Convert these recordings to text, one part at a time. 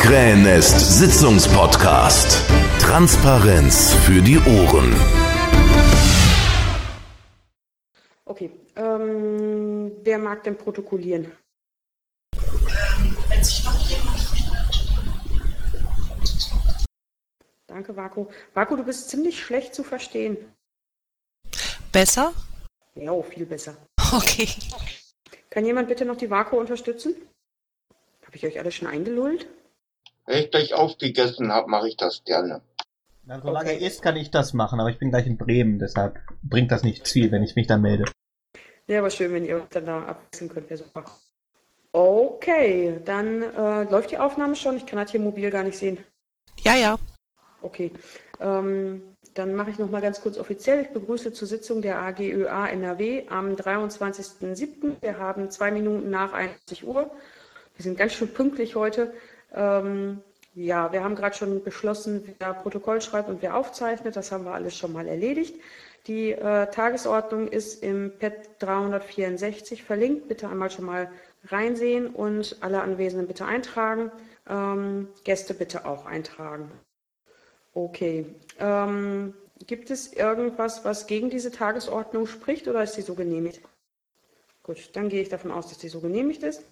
Krähennest Sitzungspodcast. Transparenz für die Ohren. Okay, wer mag denn protokollieren? Wenn sich noch jemand findet. Danke, Vaku. Vaku, du bist ziemlich schlecht zu verstehen. Besser? Ja, viel besser. Okay. Kann jemand bitte noch die Vaku unterstützen? Habe ich euch alle schon eingelullt? Wenn ich gleich aufgegessen habe, mache ich das gerne. Na, solange er isst, kann ich das machen, aber ich bin gleich in Bremen, deshalb bringt das nicht viel, wenn ich mich da melde. Ja, aber schön, wenn ihr dann da abwechseln könnt, wäre super. Okay, dann läuft die Aufnahme schon. Ich kann das hier mobil gar nicht sehen. Ja. Okay, dann mache ich nochmal ganz kurz offiziell. Ich begrüße zur Sitzung der AGÖA NRW am 23.07. Wir haben 2 Minuten nach 21 Uhr. Wir sind ganz schön pünktlich heute. Ja, wir haben gerade schon beschlossen, wer Protokoll schreibt und wer aufzeichnet. Das haben wir alles schon mal erledigt. Die Tagesordnung ist im PET 364 verlinkt. Bitte einmal schon mal reinsehen und alle Anwesenden bitte eintragen. Gäste bitte auch eintragen. Okay. Gibt es irgendwas, was gegen diese Tagesordnung spricht oder ist die so genehmigt? Gut, dann gehe ich davon aus, dass die so genehmigt ist.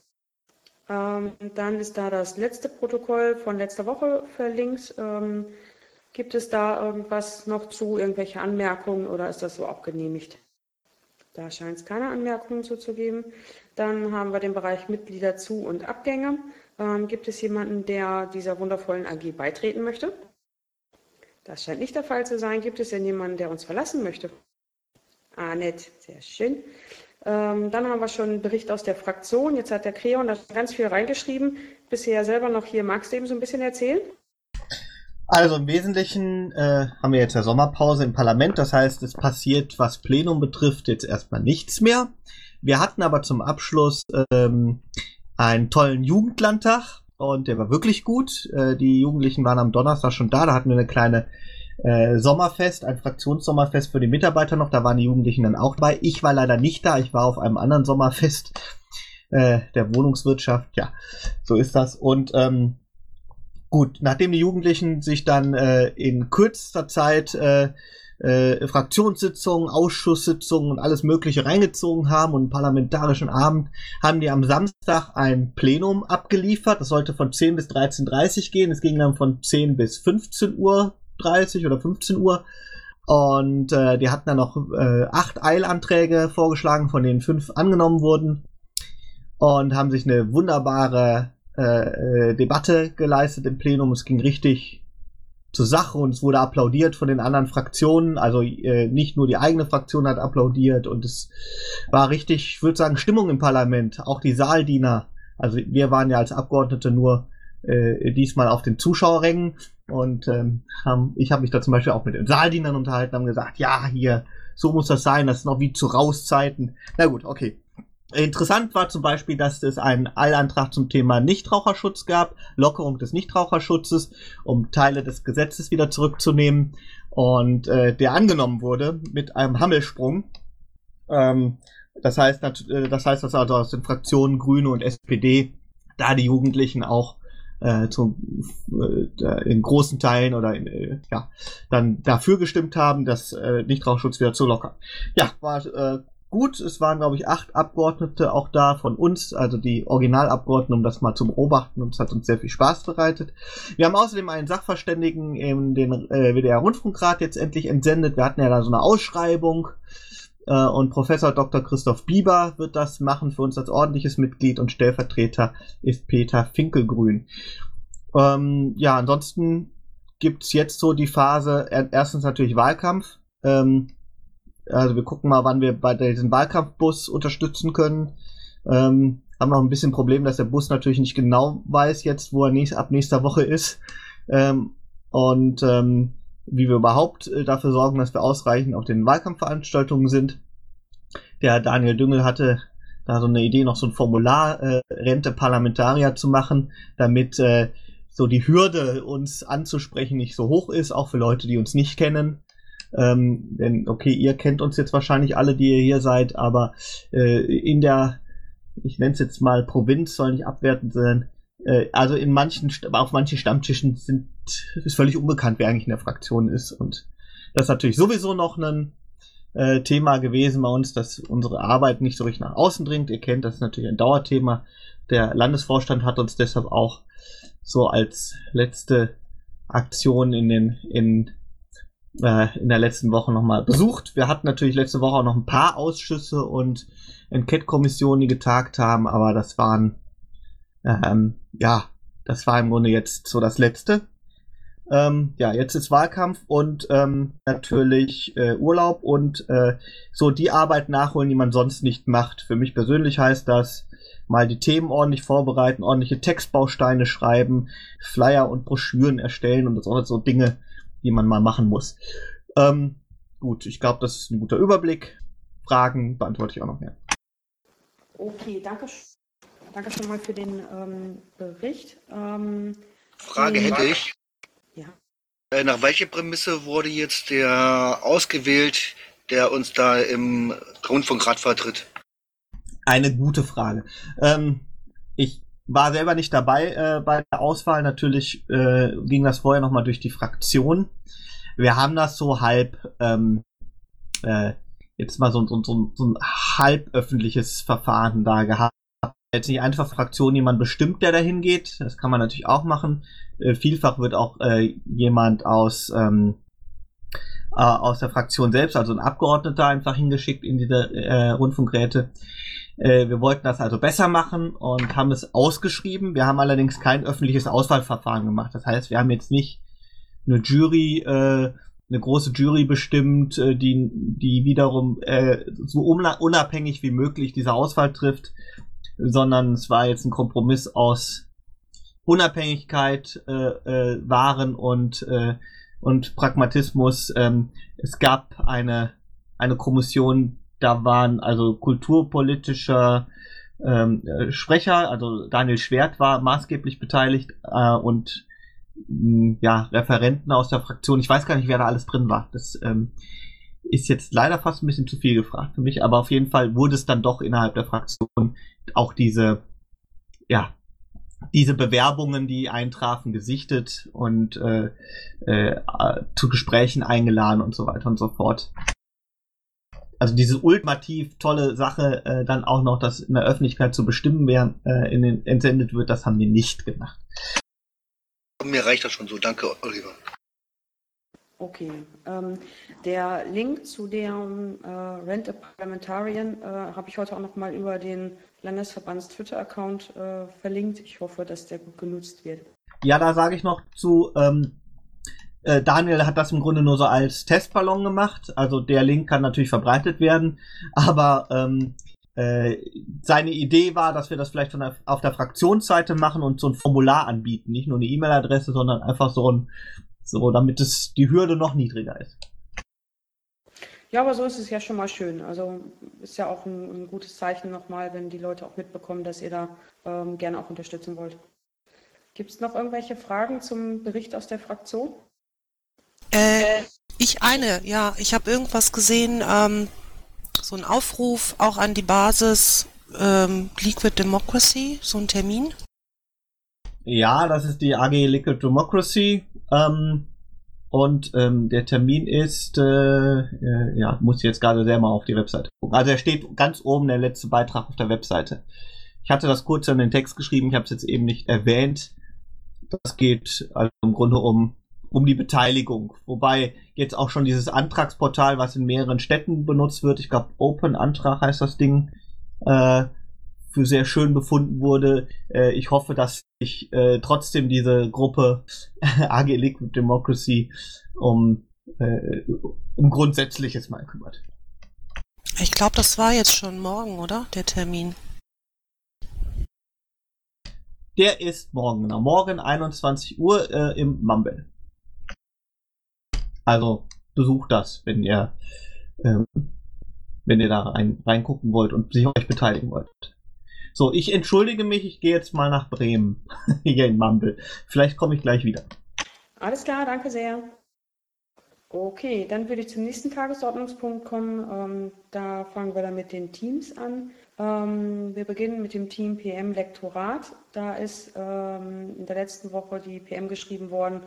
Dann ist da das letzte Protokoll von letzter Woche verlinkt. Gibt es da irgendwas noch zu, irgendwelche Anmerkungen oder ist das so auch genehmigt? Da scheint es keine Anmerkungen zu geben. Dann haben wir den Bereich Mitglieder zu und Abgänge. Gibt es jemanden, der dieser wundervollen AG beitreten möchte? Das scheint nicht der Fall zu sein. Gibt es denn jemanden, der uns verlassen möchte? Ah, nett, sehr schön. Dann haben wir schon einen Bericht aus der Fraktion. Jetzt hat der Creon da ganz viel reingeschrieben. Bisher ja selber noch hier. Magst du eben so ein bisschen erzählen? Also im Wesentlichen haben wir jetzt ja Sommerpause im Parlament. Das heißt, es passiert, was Plenum betrifft, jetzt erstmal nichts mehr. Wir hatten aber zum Abschluss einen tollen Jugendlandtag und der war wirklich gut. Die Jugendlichen waren am Donnerstag schon da. Da hatten wir eine kleine Sommerfest, ein Fraktionssommerfest für die Mitarbeiter noch, da waren die Jugendlichen dann auch dabei. Ich war leider nicht da, ich war auf einem anderen Sommerfest der Wohnungswirtschaft, ja, so ist das. Und gut, nachdem die Jugendlichen sich dann in kürzester Zeit Fraktionssitzungen, Ausschusssitzungen und alles Mögliche reingezogen haben und einen parlamentarischen Abend, haben die am Samstag ein Plenum abgeliefert. Das sollte von 10 bis 13:30 gehen, es ging dann von 10 bis 15 Uhr 30 oder 15 Uhr und die hatten dann noch 8 Eilanträge vorgeschlagen, von denen 5 angenommen wurden und haben sich eine wunderbare Debatte geleistet im Plenum. Es ging richtig zur Sache und es wurde applaudiert von den anderen Fraktionen, also nicht nur die eigene Fraktion hat applaudiert und es war richtig, ich würde sagen, Stimmung im Parlament, auch die Saaldiener, also wir waren ja als Abgeordnete nur diesmal auf den Zuschauerrängen und ich habe mich da zum Beispiel auch mit den Saaldienern unterhalten, haben gesagt, ja, hier, so muss das sein, das ist noch wie zu Rauszeiten. Na gut, okay. Interessant war zum Beispiel, dass es einen Eilantrag zum Thema Nichtraucherschutz gab, Lockerung des Nichtraucherschutzes, um Teile des Gesetzes wieder zurückzunehmen und der angenommen wurde mit einem Hammelsprung. Das heißt, dass also aus den Fraktionen Grüne und SPD da die Jugendlichen auch in großen Teilen oder dann dafür gestimmt haben, das Nichtraucherschutz wieder zu lockern. Ja, war gut. Es waren, glaube ich, 8 Abgeordnete auch da von uns, also die Originalabgeordneten, um das mal zu beobachten und es hat uns sehr viel Spaß bereitet. Wir haben außerdem einen Sachverständigen in den WDR-Rundfunkrat jetzt endlich entsendet. Wir hatten ja da so eine Ausschreibung und Professor Dr. Christoph Bieber wird das machen für uns als ordentliches Mitglied und Stellvertreter ist Peter Finkelgrün. Ja, ansonsten gibt's jetzt so die Phase, erstens natürlich Wahlkampf. Also wir gucken mal, wann wir bei diesem Wahlkampfbus unterstützen können. Haben noch ein bisschen Problem, dass der Bus natürlich nicht genau weiß jetzt, wo er ab nächster Woche ist. Wie wir überhaupt dafür sorgen, dass wir ausreichend auf den Wahlkampfveranstaltungen sind. Der Daniel Düngel hatte da so eine Idee, noch so ein Formular Rente Parlamentarier zu machen, damit so die Hürde, uns anzusprechen, nicht so hoch ist, auch für Leute, die uns nicht kennen. Denn, okay, ihr kennt uns jetzt wahrscheinlich alle, die ihr hier seid, aber in der, ich nenne es jetzt mal Provinz, soll nicht abwertend sein, Also auf manchen Stammtischen ist völlig unbekannt, wer eigentlich in der Fraktion ist. Und das ist natürlich sowieso noch ein Thema gewesen bei uns, dass unsere Arbeit nicht so richtig nach außen dringt. Ihr kennt, das ist natürlich ein Dauerthema. Der Landesvorstand hat uns deshalb auch so als letzte Aktion in der letzten Woche nochmal besucht. Wir hatten natürlich letzte Woche auch noch ein paar Ausschüsse und Enquete-Kommissionen, die getagt haben, aber das waren das war im Grunde jetzt so das Letzte. Jetzt ist Wahlkampf und natürlich Urlaub und so die Arbeit nachholen, die man sonst nicht macht. Für mich persönlich heißt das, mal die Themen ordentlich vorbereiten, ordentliche Textbausteine schreiben, Flyer und Broschüren erstellen und das auch so Dinge, die man mal machen muss. Gut, ich glaube, das ist ein guter Überblick. Fragen beantworte ich auch noch mehr. Okay, danke schon mal für den Bericht. Frage hätte ich. Ja. Nach welcher Prämisse wurde jetzt der ausgewählt, der uns da im Rundfunkrat vertritt? Eine gute Frage. Ich war selber nicht dabei bei der Auswahl. Natürlich ging das vorher nochmal durch die Fraktion. Wir haben das so halb, jetzt mal so ein halb öffentliches Verfahren da gehabt. Jetzt nicht einfach Fraktion jemand bestimmt, der dahin geht. Das kann man natürlich auch machen. Vielfach wird auch jemand aus der Fraktion selbst, also ein Abgeordneter, einfach hingeschickt in diese Rundfunkräte. Wir wollten das also besser machen und haben es ausgeschrieben. Wir haben allerdings kein öffentliches Auswahlverfahren gemacht. Das heißt, wir haben jetzt nicht eine große Jury bestimmt, die wiederum so unabhängig wie möglich diese Auswahl trifft, sondern es war jetzt ein Kompromiss aus Unabhängigkeit wahren und Pragmatismus. Es gab eine Kommission, da waren also kulturpolitischer Sprecher, also Daniel Schwert war maßgeblich beteiligt und Referenten aus der Fraktion. Ich weiß gar nicht, wer da alles drin war. Das ist jetzt leider fast ein bisschen zu viel gefragt für mich, aber auf jeden Fall wurde es dann doch innerhalb der Fraktion auch diese Bewerbungen, die eintrafen, gesichtet und zu Gesprächen eingeladen und so weiter und so fort. Also diese ultimativ tolle Sache, dann auch noch das in der Öffentlichkeit zu bestimmen, wer entsendet wird, das haben wir nicht gemacht. Mir reicht das schon so. Danke, Oliver. Okay. Der Link zu dem Rent a Parliamentarian habe ich heute auch nochmal über den Landesverbands Twitter-Account verlinkt. Ich hoffe, dass der gut genutzt wird. Ja, da sage ich noch zu, Daniel hat das im Grunde nur so als Testballon gemacht. Also der Link kann natürlich verbreitet werden, aber seine Idee war, dass wir das vielleicht auf der Fraktionsseite machen und so ein Formular anbieten. Nicht nur eine E-Mail-Adresse, sondern einfach so damit es die Hürde noch niedriger ist. Ja, aber so ist es ja schon mal schön. Also ist ja auch ein gutes Zeichen nochmal, wenn die Leute auch mitbekommen, dass ihr da gerne auch unterstützen wollt. Gibt es noch irgendwelche Fragen zum Bericht aus der Fraktion? Ich habe irgendwas gesehen, so ein Aufruf auch an die Basis Liquid Democracy, so ein Termin. Ja, das ist die AG Liquid Democracy und der Termin ist, muss ich jetzt gerade selber auf die Webseite gucken. Also er steht ganz oben, der letzte Beitrag auf der Webseite. Ich hatte das kurz in den Text geschrieben, ich habe es jetzt eben nicht erwähnt. Das geht also im Grunde um die Beteiligung. Wobei jetzt auch schon dieses Antragsportal, was in mehreren Städten benutzt wird, ich glaube Open Antrag heißt das Ding, für sehr schön befunden wurde. Ich hoffe, dass sich trotzdem diese Gruppe AG Liquid Democracy um Grundsätzliches mal kümmert. Ich glaube, das war jetzt schon morgen, oder? Der Termin. Der ist morgen, genau. Morgen 21 Uhr im Mumble. Also besucht das, wenn ihr da reingucken wollt und sich euch beteiligen wollt. So, ich entschuldige mich, ich gehe jetzt mal nach Bremen, hier in Mumble. Vielleicht komme ich gleich wieder. Alles klar, danke sehr. Okay, dann würde ich zum nächsten Tagesordnungspunkt kommen. Da fangen wir dann mit den Teams an. Wir beginnen mit dem Team PM Lektorat. Da ist in der letzten Woche die PM geschrieben worden,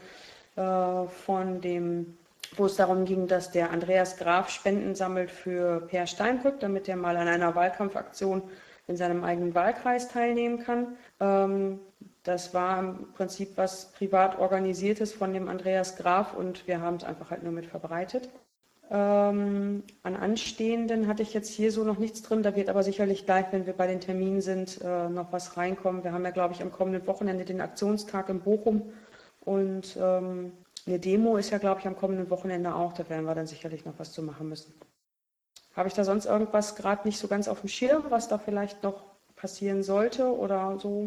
wo es darum ging, dass der Andreas Graf Spenden sammelt für Per Steinbrück, damit er mal an einer Wahlkampfaktion in seinem eigenen Wahlkreis teilnehmen kann. Das war im Prinzip was privat organisiertes von dem Andreas Graf und wir haben es einfach halt nur mit verbreitet. An Anstehenden hatte ich jetzt hier so noch nichts drin, da wird aber sicherlich gleich, wenn wir bei den Terminen sind, noch was reinkommen. Wir haben ja, glaube ich, am kommenden Wochenende den Aktionstag in Bochum und eine Demo ist ja, glaube ich, am kommenden Wochenende auch, da werden wir dann sicherlich noch was zu machen müssen. Habe ich da sonst irgendwas gerade nicht so ganz auf dem Schirm, was da vielleicht noch passieren sollte oder so?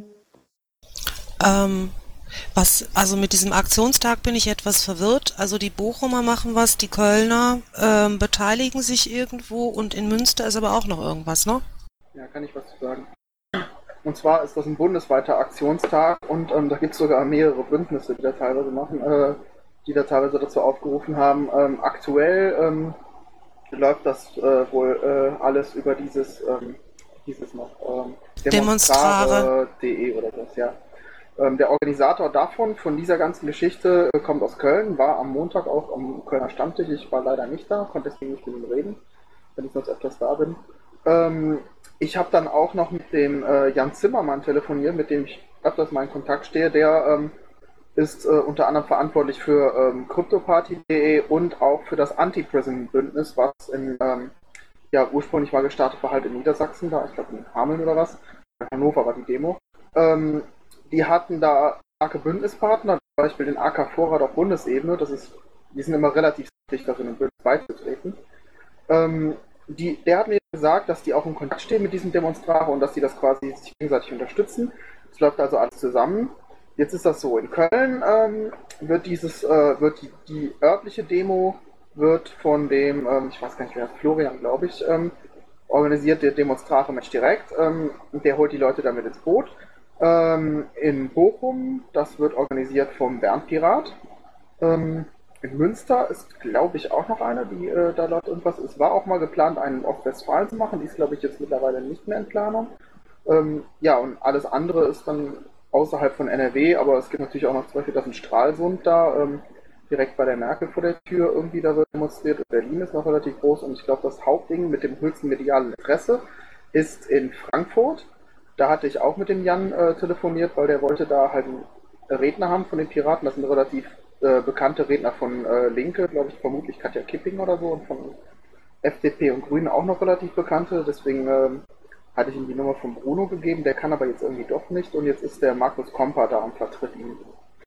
Also mit diesem Aktionstag bin ich etwas verwirrt. Also die Bochumer machen was, die Kölner beteiligen sich irgendwo und in Münster ist aber auch noch irgendwas, ne? Ja, kann ich was zu sagen. Und zwar ist das ein bundesweiter Aktionstag und da gibt es sogar mehrere Bündnisse, die da teilweise machen, die da teilweise dazu aufgerufen haben. Aktuell läuft das wohl alles über dieses noch Demonstrare.de oder was, ja. Der Organisator davon, von dieser ganzen Geschichte, kommt aus Köln, war am Montag auch am Kölner Stammtisch. Ich war leider nicht da, konnte deswegen nicht mit ihm reden, wenn ich sonst öfters da bin. Ich habe dann auch noch mit dem Jan Zimmermann telefoniert, mit dem ich öfters mal in Kontakt stehe. Der ist unter anderem verantwortlich für CryptoParty.de und auch für das Anti-Prison-Bündnis, was ursprünglich mal gestartet war, halt in Niedersachsen, da, ich glaube in Hameln oder was. In Hannover war die Demo. Die hatten da starke Bündnispartner, zum Beispiel den AK Vorrat auf Bundesebene. Die sind immer relativ dicht darin, im Bündnis beizutreten. Der hat mir gesagt, dass die auch in Kontakt stehen mit diesen Demonstraren und dass die das quasi sich gegenseitig unterstützen. Es läuft also alles zusammen. Jetzt ist das so, in Köln wird die örtliche Demo wird von dem, ich weiß gar nicht wer, Florian, glaube ich, organisiert, der Demonstrare Mensch direkt. Der holt die Leute damit ins Boot. In Bochum, das wird organisiert vom Bernd Pirat. In Münster ist, glaube ich, auch noch eine, die da läuft irgendwas. Es war auch mal geplant, einen in Ostwestfalen zu machen, die ist, glaube ich, jetzt mittlerweile nicht mehr in Planung. Und alles andere ist dann außerhalb von NRW, aber es gibt natürlich auch noch zum Beispiel, dass ein Stralsund da direkt bei der Merkel vor der Tür irgendwie da wird demonstriert. Berlin ist noch relativ groß und ich glaube, das Hauptding mit dem höchsten medialen Interesse ist in Frankfurt. Da hatte ich auch mit dem Jan telefoniert, weil der wollte da halt einen Redner haben von den Piraten. Das sind relativ bekannte Redner von Linke, glaube ich, vermutlich Katja Kipping oder so, und von FDP und Grünen auch noch relativ bekannte. Deswegen hatte ich ihm die Nummer von Bruno gegeben, der kann aber jetzt irgendwie doch nicht und jetzt ist der Markus Kompa da und vertritt ihn.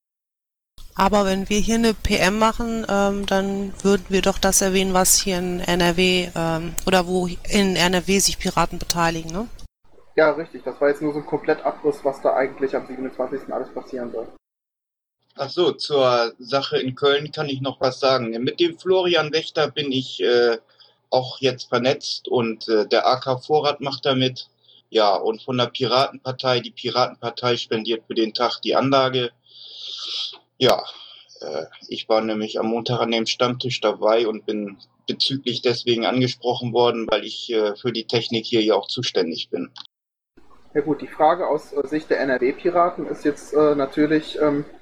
Aber wenn wir hier eine PM machen, dann würden wir doch das erwähnen, was hier in NRW oder wo in NRW sich Piraten beteiligen, ne? Ja, richtig. Das war jetzt nur so ein Komplettabriss, was da eigentlich am 27. alles passieren soll. Ach so, zur Sache in Köln kann ich noch was sagen. Mit dem Florian Wächter bin ich auch jetzt vernetzt und der AK Vorrat macht damit. Ja, und von der Piratenpartei, die Piratenpartei spendiert für den Tag die Anlage. Ja, ich war nämlich am Montag an dem Stammtisch dabei und bin bezüglich deswegen angesprochen worden, weil ich für die Technik hier ja auch zuständig bin. Ja gut, die Frage aus Sicht der NRW-Piraten ist jetzt natürlich,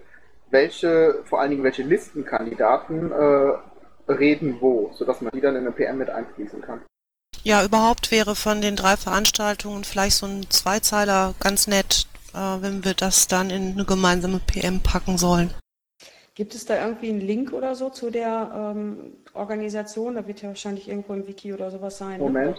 vor allen Dingen welche Listenkandidaten reden wo, sodass man die dann in eine PM mit einfließen kann. Ja, überhaupt wäre von den 3 Veranstaltungen vielleicht so ein Zweizeiler ganz nett, wenn wir das dann in eine gemeinsame PM packen sollen. Gibt es da irgendwie einen Link oder so zu der Organisation? Da wird ja wahrscheinlich irgendwo im Wiki oder sowas sein. Moment. Ne?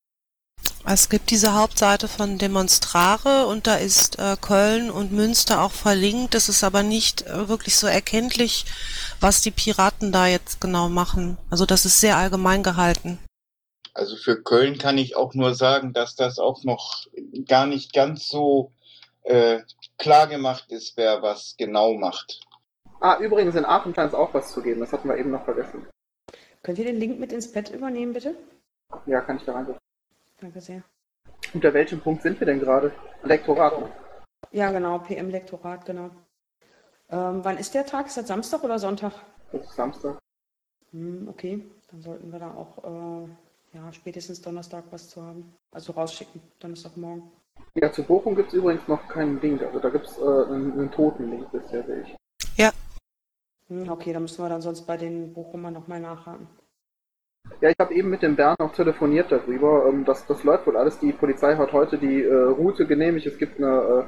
Es gibt diese Hauptseite von Demonstrare und da ist Köln und Münster auch verlinkt. Es ist aber nicht wirklich so erkenntlich, was die Piraten da jetzt genau machen. Also das ist sehr allgemein gehalten. Also für Köln kann ich auch nur sagen, dass das auch noch gar nicht ganz so klar gemacht ist, wer was genau macht. Übrigens in Aachen scheint es auch was zu geben, das hatten wir eben noch vergessen. Könnt ihr den Link mit ins Pad übernehmen, bitte? Ja, kann ich da reinsetzen. Danke sehr. Unter welchem Punkt sind wir denn gerade? Lektorat? Ja, genau, PM-Lektorat, genau. Wann ist der Tag? Ist das Samstag oder Sonntag? Das ist Samstag. Okay, dann sollten wir da auch ja, spätestens Donnerstag was zu haben. Also rausschicken, Donnerstagmorgen. Ja, zu Bochum gibt es übrigens noch keinen Link. Also da gibt es einen Toten-Link bisher, sehe ich. Ja, Okay, dann müssen wir dann sonst bei den Bochumer nochmal nachhaken. Ja, ich habe eben mit dem Bernd noch telefoniert darüber. Das läuft wohl alles. Die Polizei hat heute die Route genehmigt. Es gibt eine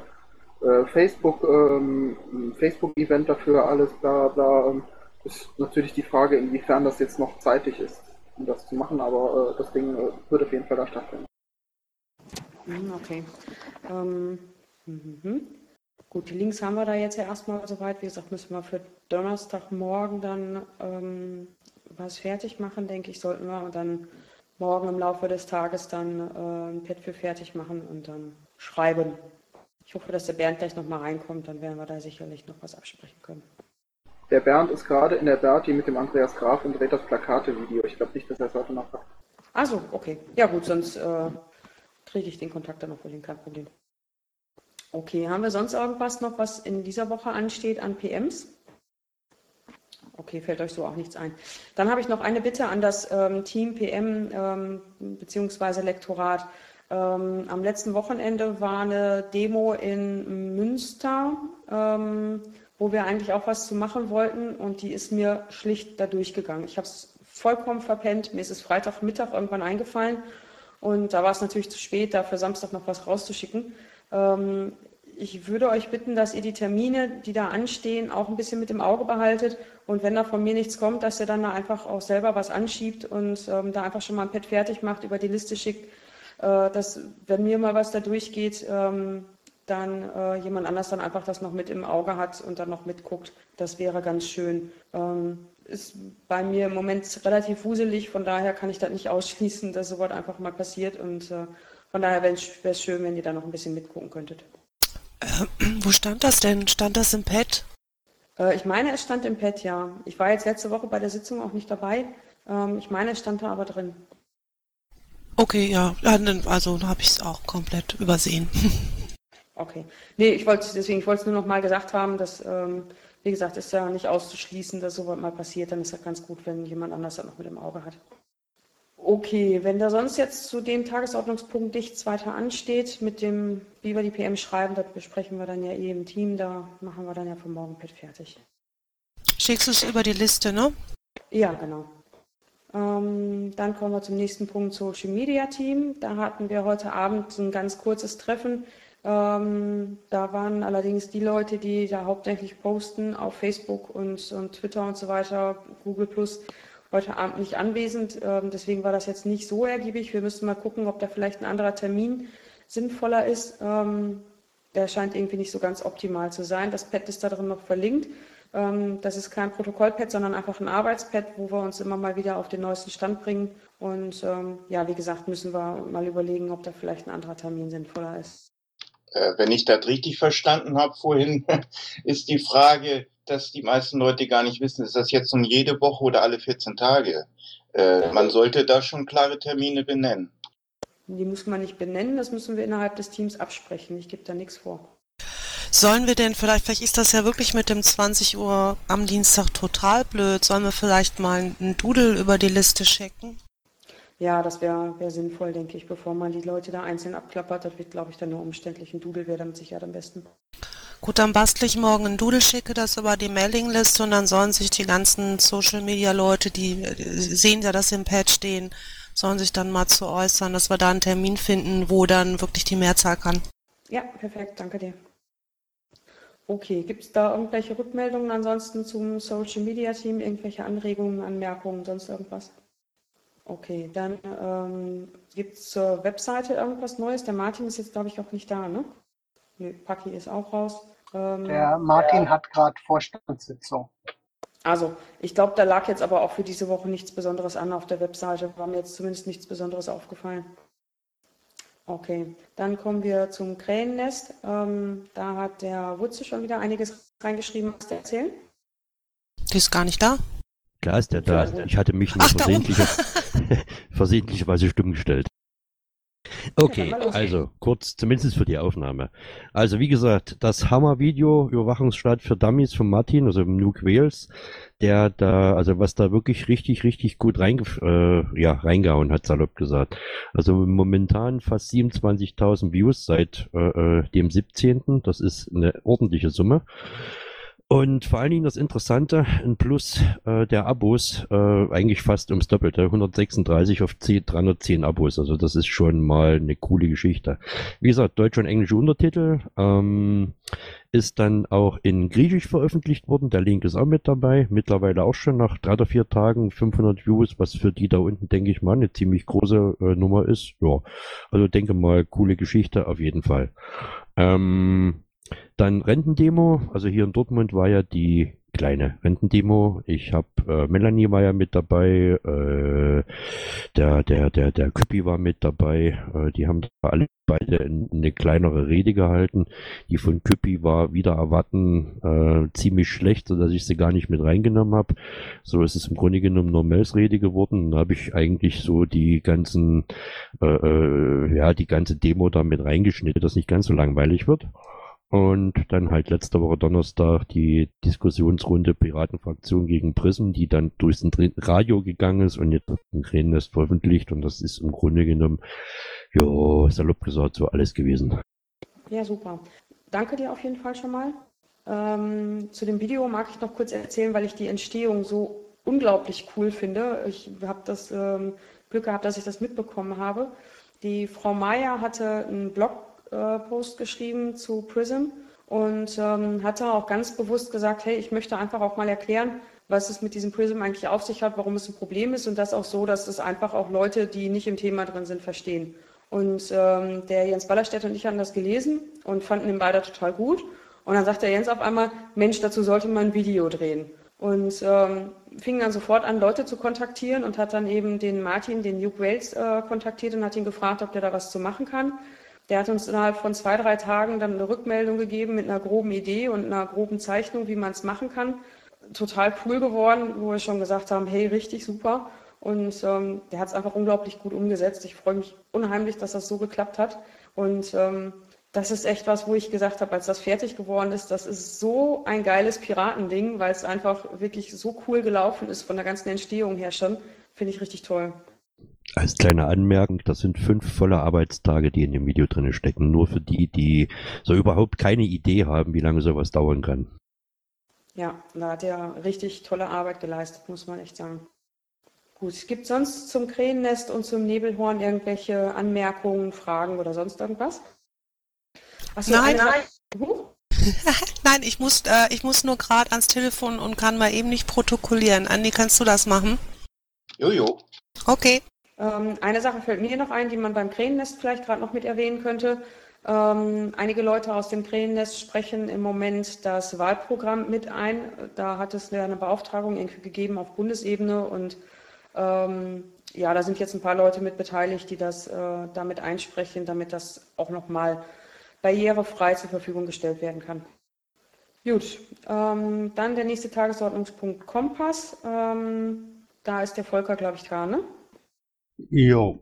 Facebook-Event dafür, alles bla bla. Ist natürlich die Frage, inwiefern das jetzt noch zeitig ist, um das zu machen, aber das Ding wird auf jeden Fall da stattfinden. Okay. Gut, die Links haben wir da jetzt ja erstmal soweit. Wie gesagt, müssen wir für Donnerstagmorgen dann was fertig machen, denke ich, sollten wir. Und dann morgen im Laufe des Tages dann ein Pad für fertig machen und dann schreiben. Ich hoffe, dass der Bernd gleich nochmal reinkommt, dann werden wir da sicherlich noch was absprechen können. Der Bernd ist gerade in der Berti mit dem Andreas Graf und dreht das Plakate-Video. Ich glaube nicht, dass er es heute noch hat. Also, okay. Ja gut, sonst kriege ich den Kontakt dann noch vorhin, kein Problem. Okay, haben wir sonst irgendwas noch, was in dieser Woche ansteht an PMs? Okay, fällt euch so auch nichts ein. Dann habe ich noch eine Bitte an das Team PM bzw. Lektorat. Am letzten Wochenende war eine Demo in Münster, wo wir eigentlich auch was zu machen wollten und die ist mir schlicht da durchgegangen. Ich habe es vollkommen verpennt. Mir ist es Freitagmittag irgendwann eingefallen und da war es natürlich zu spät, da für Samstag noch was rauszuschicken. Ich würde euch bitten, dass ihr die Termine, die da anstehen, auch ein bisschen mit im Auge behaltet und wenn da von mir nichts kommt, dass ihr dann da einfach auch selber was anschiebt und da einfach schon mal ein Pad fertig macht, über die Liste schickt, dass, wenn mir mal was da durchgeht, dann jemand anders dann einfach das noch mit im Auge hat und dann noch mitguckt. Das wäre ganz schön. Ist bei mir im Moment relativ wuselig, von daher kann ich das nicht ausschließen, dass sowas einfach mal passiert und von daher wäre es schön, wenn ihr da noch ein bisschen mitgucken könntet. Wo stand das denn? Stand das im Pad? Ich meine, es stand im Pad, ja. Ich war jetzt letzte Woche bei der Sitzung auch nicht dabei. Ich meine, es stand da aber drin. Okay, ja, also habe ich es auch komplett übersehen. Okay. Nee, ich wollte es nur noch mal gesagt haben, dass, wie gesagt, ist ja nicht auszuschließen, dass sowas mal passiert, dann ist das ganz gut, wenn jemand anders das noch mit im Auge hat. Okay, wenn da sonst jetzt zu dem Tagesordnungspunkt nichts weiter ansteht, mit dem, wie wir die PM schreiben, das besprechen wir dann ja im Team, da machen wir dann ja vom Morgenpad fertig. Schickst du es über die Liste, ne? Ja, genau. Dann kommen wir zum nächsten Punkt, Social Media Team. Da hatten wir heute Abend ein ganz kurzes Treffen. Da waren allerdings die Leute, die da hauptsächlich posten auf Facebook und Twitter und so weiter, Google Plus, heute Abend nicht anwesend. Deswegen war das jetzt nicht so ergiebig. Wir müssen mal gucken, ob da vielleicht ein anderer Termin sinnvoller ist. Der scheint irgendwie nicht so ganz optimal zu sein. Das Pad ist da drin noch verlinkt. Das ist kein Protokollpad, sondern einfach ein Arbeitspad, wo wir uns immer mal wieder auf den neuesten Stand bringen. Und ja, wie gesagt, müssen wir mal überlegen, ob da vielleicht ein anderer Termin sinnvoller ist. Wenn ich das richtig verstanden habe vorhin, ist die Frage, dass die meisten Leute gar nicht wissen, ist das jetzt nun jede Woche oder alle 14 Tage? Man sollte da schon klare Termine benennen. Die muss man nicht benennen, das müssen wir innerhalb des Teams absprechen. Ich gebe da nichts vor. Sollen wir denn vielleicht ist das ja wirklich mit dem 20 Uhr am Dienstag total blöd, sollen wir vielleicht mal einen Doodle über die Liste schicken? Ja, das wäre sinnvoll, denke ich, bevor man die Leute da einzeln abklappert. Das wird, glaube ich, dann nur umständlich. Ein Doodle wäre damit sicher am besten. Gut, dann bastle ich morgen ein Doodle, schicke das über die Mailingliste und dann sollen sich die ganzen Social-Media-Leute, die sehen ja, dass sie im Pad stehen, sollen sich dann mal zu äußern, dass wir da einen Termin finden, wo dann wirklich die Mehrzahl kann. Ja, perfekt, danke dir. Okay, gibt es da irgendwelche Rückmeldungen ansonsten zum Social-Media-Team, irgendwelche Anregungen, Anmerkungen, sonst irgendwas? Okay, dann gibt es zur Webseite irgendwas Neues. Der Martin ist jetzt, glaube ich, auch nicht da, ne? Nö, Paki ist auch raus. Der Martin hat gerade Vorstandssitzung. Also, ich glaube, da lag jetzt aber auch für diese Woche nichts Besonderes an auf der Webseite. War mir jetzt zumindest nichts Besonderes aufgefallen. Okay, dann kommen wir zum Krähennest. Da hat der Wutze schon wieder einiges reingeschrieben. Was erzählen? Die ist gar nicht da? Klar ist der da. Ich hatte mich nur versehentlicherweise stumm gestellt. Okay, Ja, dann mal los. also kurz, zumindest für die Aufnahme. Also wie gesagt, das Hammer-Video Überwachungsstaat für Dummies von Martin, also Nuke Wales, der da, also was da wirklich richtig, richtig gut reingehauen hat, salopp gesagt. Also momentan fast 27.000 Views seit dem 17. Das ist eine ordentliche Summe. Und vor allen Dingen das Interessante, ein Plus der Abos, eigentlich fast ums Doppelte, 136 auf 310 Abos, also das ist schon mal eine coole Geschichte. Wie gesagt, deutsche und englische Untertitel, ist dann auch in Griechisch veröffentlicht worden, der Link ist auch mit dabei, mittlerweile auch schon nach 3 oder 4 Tagen 500 Views, was für die da unten, denke ich mal, eine ziemlich große Nummer ist. Ja, also denke mal, coole Geschichte auf jeden Fall. Dann Rentendemo, also hier in Dortmund war ja die kleine Rentendemo. Ich habe Melanie war ja mit dabei, der Küppi war mit dabei. Die haben alle beide eine kleinere Rede gehalten. Die von Küppi war wieder erwarten ziemlich schlecht, sodass ich sie gar nicht mit reingenommen habe. So ist es im Grunde genommen nur Mels Rede geworden. Da habe ich eigentlich so die ganze Demo da mit reingeschnitten, dass nicht ganz so langweilig wird. Und dann halt letzte Woche Donnerstag die Diskussionsrunde Piratenfraktion gegen Prism, die dann durchs Radio gegangen ist und jetzt auf dem Krähennest veröffentlicht. Und das ist im Grunde genommen, jo, salopp gesagt, so alles gewesen. Ja, super. Danke dir auf jeden Fall schon mal. Zu dem Video mag ich noch kurz erzählen, weil ich die Entstehung so unglaublich cool finde. Ich habe das Glück gehabt, dass ich das mitbekommen habe. Die Frau Meier hatte einen Blogpost geschrieben zu Prism und hatte auch ganz bewusst gesagt, hey, ich möchte einfach auch mal erklären, was es mit diesem Prism eigentlich auf sich hat, warum es ein Problem ist und das auch so, dass es einfach auch Leute, die nicht im Thema drin sind, verstehen. Und der Jens Ballerstedt und ich haben das gelesen und fanden ihn beide total gut. Und dann sagt der Jens auf einmal, Mensch, dazu sollte man ein Video drehen. Und fing dann sofort an, Leute zu kontaktieren und hat dann eben den Martin, den Nuke Wales, kontaktiert und hat ihn gefragt, ob der da was zu machen kann. Der hat uns innerhalb von 2, 3 Tagen dann eine Rückmeldung gegeben mit einer groben Idee und einer groben Zeichnung, wie man es machen kann. Total cool geworden, wo wir schon gesagt haben, hey, richtig super. Und der hat es einfach unglaublich gut umgesetzt. Ich freue mich unheimlich, dass das so geklappt hat. Und das ist echt was, wo ich gesagt habe, als das fertig geworden ist, das ist so ein geiles Piratending, weil es einfach wirklich so cool gelaufen ist von der ganzen Entstehung her schon. Finde ich richtig toll. Als kleine Anmerkung, das sind 5 volle Arbeitstage, die in dem Video drin stecken. Nur für die, die so überhaupt keine Idee haben, wie lange sowas dauern kann. Ja, da hat er richtig tolle Arbeit geleistet, muss man echt sagen. Gut, gibt es sonst zum Krähennest und zum Nebelhorn irgendwelche Anmerkungen, Fragen oder sonst irgendwas? Achso, Nein. Nein, ich muss nur gerade ans Telefon und kann mal eben nicht protokollieren. Andi, kannst du das machen? Jojo. Okay. Eine Sache fällt mir noch ein, die man beim Krähennest vielleicht gerade noch mit erwähnen könnte. Einige Leute aus dem Krähennest sprechen im Moment das Wahlprogramm mit ein. Da hat es eine Beauftragung irgendwie gegeben auf Bundesebene und da sind jetzt ein paar Leute mit beteiligt, die das damit einsprechen, damit das auch nochmal barrierefrei zur Verfügung gestellt werden kann. Gut, dann der nächste Tagesordnungspunkt Kompass. Da ist der Volker, glaube ich, dran, ne? Jo,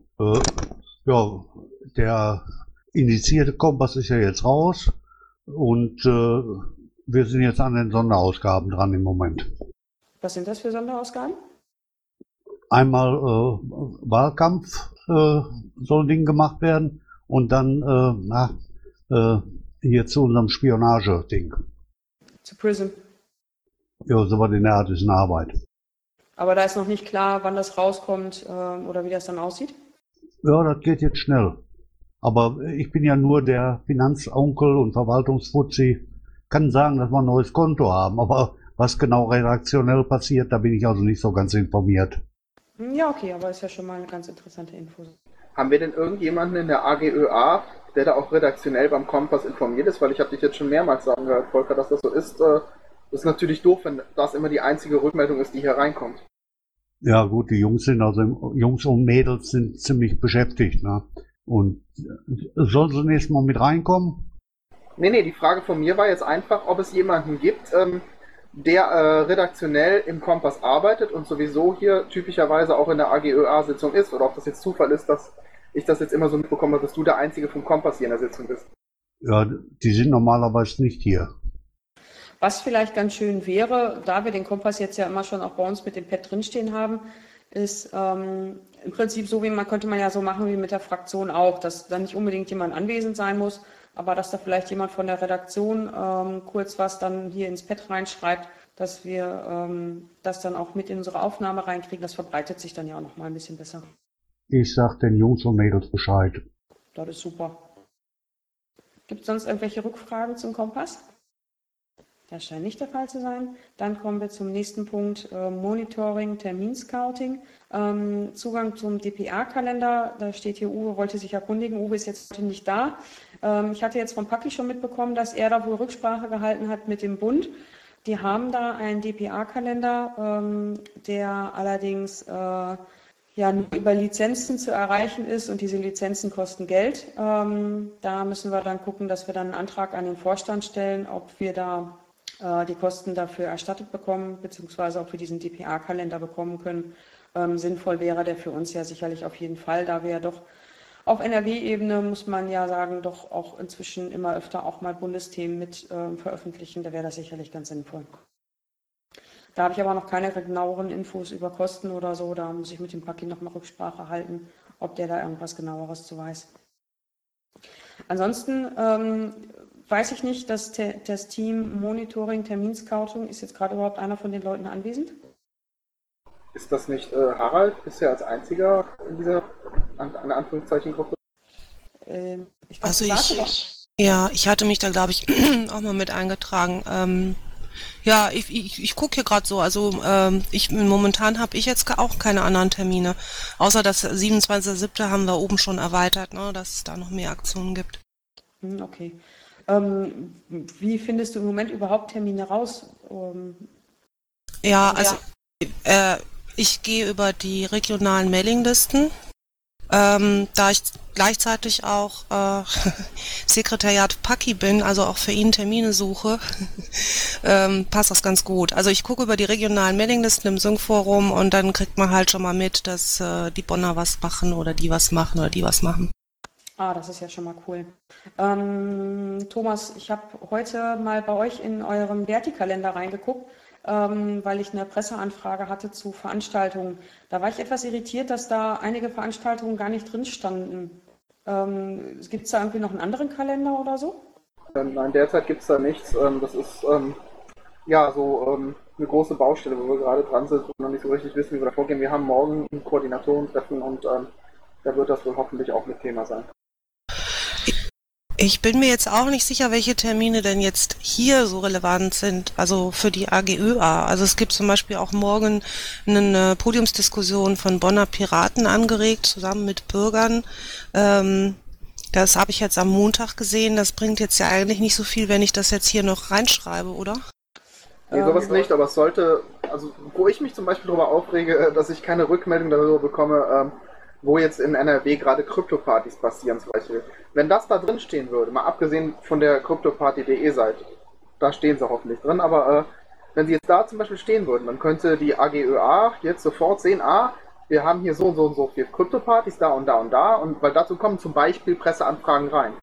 der indizierte Kompass ist ja jetzt raus und wir sind jetzt an den Sonderausgaben dran im Moment. Was sind das für Sonderausgaben? Einmal Wahlkampf soll ein Ding gemacht werden und dann hier zu unserem Spionage-Ding. Zu Prism. Ja, so was in der Art ist eine Arbeit. Aber da ist noch nicht klar, wann das rauskommt oder wie das dann aussieht? Ja, das geht jetzt schnell. Aber ich bin ja nur der Finanzonkel und Verwaltungsfuzzi. Kann sagen, dass wir ein neues Konto haben, aber was genau redaktionell passiert, da bin ich also nicht so ganz informiert. Ja, okay, aber ist ja schon mal eine ganz interessante Info. Haben wir denn irgendjemanden in der AGÖA, der da auch redaktionell beim Kompass informiert ist? Weil ich habe dich jetzt schon mehrmals sagen gehört, Volker, dass das so ist. Das ist natürlich doof, wenn das immer die einzige Rückmeldung ist, die hier reinkommt. Ja gut, die Jungs und Mädels sind ziemlich beschäftigt, ne? Und soll sie nächstes Mal mit reinkommen? Nee, die Frage von mir war jetzt einfach, ob es jemanden gibt, der redaktionell im Kompass arbeitet und sowieso hier typischerweise auch in der AGÖA-Sitzung ist, oder ob das jetzt Zufall ist, dass ich das jetzt immer so mitbekommen habe, dass du der Einzige vom Kompass hier in der Sitzung bist. Ja, die sind normalerweise nicht hier. Was vielleicht ganz schön wäre, da wir den Kompass jetzt ja immer schon auch bei uns mit dem Pad drinstehen haben, ist im Prinzip so, könnte man ja so machen wie mit der Fraktion auch, dass da nicht unbedingt jemand anwesend sein muss, aber dass da vielleicht jemand von der Redaktion kurz was dann hier ins Pad reinschreibt, dass wir das dann auch mit in unsere Aufnahme reinkriegen. Das verbreitet sich dann ja auch noch mal ein bisschen besser. Ich sag den Jungs und Mädels Bescheid. Das ist super. Gibt es sonst irgendwelche Rückfragen zum Kompass? Das scheint nicht der Fall zu sein. Dann kommen wir zum nächsten Punkt, Monitoring, Terminscouting. Zugang zum DPA-Kalender, da steht hier, Uwe wollte sich erkundigen. Uwe ist jetzt heute nicht da. Ich hatte jetzt von Paki schon mitbekommen, dass er da wohl Rücksprache gehalten hat mit dem Bund. Die haben da einen DPA-Kalender, der allerdings nur über Lizenzen zu erreichen ist und diese Lizenzen kosten Geld. Da müssen wir dann gucken, dass wir dann einen Antrag an den Vorstand stellen, ob wir da die Kosten dafür erstattet bekommen, beziehungsweise ob wir diesen DPA-Kalender bekommen können. Sinnvoll wäre der für uns ja sicherlich auf jeden Fall, da wir ja doch auf NRW-Ebene, muss man ja sagen, doch auch inzwischen immer öfter auch mal Bundesthemen mit veröffentlichen. Da wäre das sicherlich ganz sinnvoll. Da habe ich aber noch keine genaueren Infos über Kosten oder so. Da muss ich mit dem Paki nochmal Rücksprache halten, ob der da irgendwas genaueres zu weiß. Ansonsten weiß ich nicht, dass das Team Monitoring, Terminscouting, ist jetzt gerade überhaupt einer von den Leuten anwesend? Ist das nicht Harald bisher als einziger in dieser Anführungszeichen-Gruppe? Ich hatte mich da, glaube ich, auch mal mit eingetragen. Ich gucke hier gerade so, also momentan habe ich jetzt auch keine anderen Termine, außer das 27.07. haben wir oben schon erweitert, ne, dass es da noch mehr Aktionen gibt. Okay. Wie findest du im Moment überhaupt Termine raus? Ich gehe über die regionalen Mailinglisten. Da ich gleichzeitig auch Sekretariat Paki bin, also auch für ihn Termine suche, passt das ganz gut. Also ich gucke über die regionalen Mailinglisten im Sync-Forum und dann kriegt man halt schon mal mit, dass die Bonner was machen oder die was machen oder die was machen. Ah, das ist ja schon mal cool. Thomas, ich habe heute mal bei euch in eurem Vertikalender reingeguckt, weil ich eine Presseanfrage hatte zu Veranstaltungen. Da war ich etwas irritiert, dass da einige Veranstaltungen gar nicht drin standen. Gibt es da irgendwie noch einen anderen Kalender oder so? Nein, derzeit gibt es da nichts. Das ist eine große Baustelle, wo wir gerade dran sind und noch nicht so richtig wissen, wie wir da vorgehen. Wir haben morgen ein Koordinatorentreffen und da wird das wohl hoffentlich auch mit Thema sein. Ich bin mir jetzt auch nicht sicher, welche Termine denn jetzt hier so relevant sind, also für die AGÖA. Also es gibt zum Beispiel auch morgen eine Podiumsdiskussion von Bonner Piraten angeregt, zusammen mit Bürgern. Das habe ich jetzt am Montag gesehen. Das bringt jetzt ja eigentlich nicht so viel, wenn ich das jetzt hier noch reinschreibe, oder? Nee, sowas nicht, aber es sollte, also wo ich mich zum Beispiel darüber aufrege, dass ich keine Rückmeldung darüber bekomme, wo jetzt in NRW gerade Krypto-Partys passieren zum Beispiel. Wenn das da drin stehen würde, mal abgesehen von der Kryptoparty.de Seite, da stehen sie hoffentlich drin, aber wenn sie jetzt da zum Beispiel stehen würden, dann könnte die AGÖA jetzt sofort sehen, wir haben hier so und so und so viele Krypto-Partys da und da und da, und weil dazu kommen zum Beispiel Presseanfragen rein.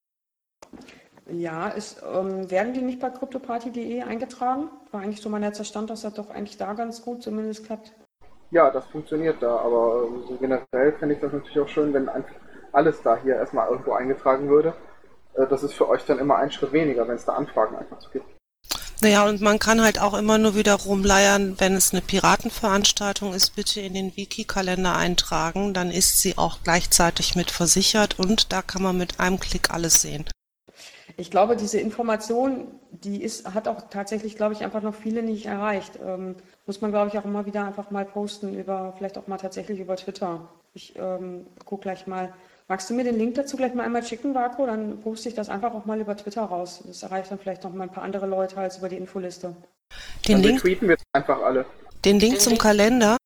Ja, werden die nicht bei kryptoparty.de eingetragen? War eigentlich so mein letzter Stand, dass das doch eigentlich da ganz gut zumindest klappt. Ja, das funktioniert da, aber so generell fände ich das natürlich auch schön, wenn einfach alles da hier erstmal irgendwo eingetragen würde. Das ist für euch dann immer ein Schritt weniger, wenn es da Anfragen einfach zu gibt. Naja, und man kann halt auch immer nur wieder rumleiern, wenn es eine Piratenveranstaltung ist, bitte in den Wiki-Kalender eintragen, dann ist sie auch gleichzeitig mit versichert und da kann man mit einem Klick alles sehen. Ich glaube, diese Information, hat auch tatsächlich, glaube ich, einfach noch viele nicht erreicht. Muss man, glaube ich, auch immer wieder einfach mal posten, vielleicht auch mal tatsächlich über Twitter. Ich gucke gleich mal. Magst du mir den Link dazu gleich mal einmal schicken, Marco? Dann poste ich das einfach auch mal über Twitter raus. Das erreicht dann vielleicht noch mal ein paar andere Leute als über die Infoliste. Den Link tweeten wir einfach alle. Den Link zum Kalender?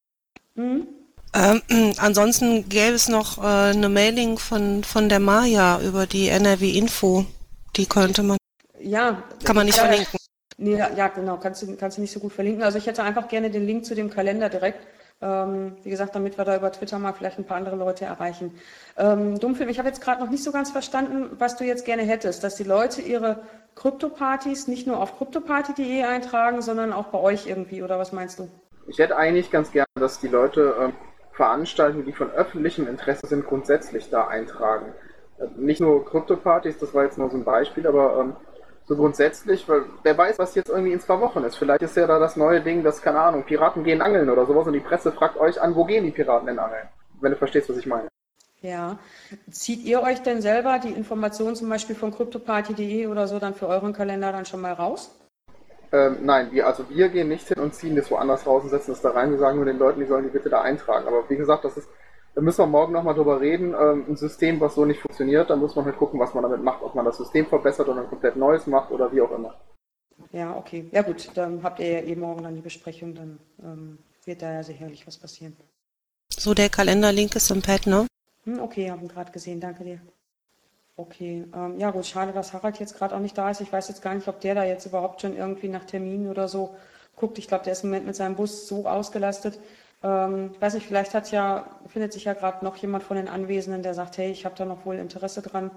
Ansonsten gäbe es noch eine Mailing von der Maja über die NRW-Info. Die könnte man. Ja. Kann man nicht verlinken. Nee, ja, genau. Kannst du nicht so gut verlinken. Also ich hätte einfach gerne den Link zu dem Kalender direkt, Wie gesagt, damit wir da über Twitter mal vielleicht ein paar andere Leute erreichen. Dummfilm, ich habe jetzt gerade noch nicht so ganz verstanden, was du jetzt gerne hättest, dass die Leute ihre Krypto-Partys nicht nur auf kryptoparty.de eintragen, sondern auch bei euch irgendwie, oder was meinst du? Ich hätte eigentlich ganz gerne, dass die Leute Veranstaltungen, die von öffentlichem Interesse sind, grundsätzlich da eintragen. Nicht nur Krypto-Partys, das war jetzt nur so ein Beispiel, aber so grundsätzlich, weil wer weiß, was jetzt irgendwie in 2 Wochen ist. Vielleicht ist ja da das neue Ding, dass, keine Ahnung, Piraten gehen angeln oder sowas und die Presse fragt euch an, wo gehen die Piraten denn angeln? Wenn du verstehst, was ich meine. Ja. Zieht ihr euch denn selber die Informationen zum Beispiel von kryptoparty.de oder so dann für euren Kalender dann schon mal raus? Nein, wir gehen nicht hin und ziehen das woanders raus und setzen es da rein. Wir sagen nur den Leuten, die sollen die bitte da eintragen. Aber wie gesagt, da müssen wir morgen nochmal drüber reden. Ein System, was so nicht funktioniert, dann muss man halt gucken, was man damit macht. Ob man das System verbessert oder ein komplett neues macht oder wie auch immer. Ja, okay. Ja gut, dann habt ihr ja eh morgen dann die Besprechung, dann wird da ja sicherlich was passieren. So, der Kalenderlink ist im Pad, ne? Okay, haben wir gerade gesehen, danke dir. Okay, ja gut, schade, dass Harald jetzt gerade auch nicht da ist. Ich weiß jetzt gar nicht, ob der da jetzt überhaupt schon irgendwie nach Terminen oder so guckt. Ich glaube, der ist im Moment mit seinem Bus so ausgelastet. Ich weiß nicht, vielleicht findet sich ja gerade noch jemand von den Anwesenden, der sagt, hey, ich habe da noch wohl Interesse dran,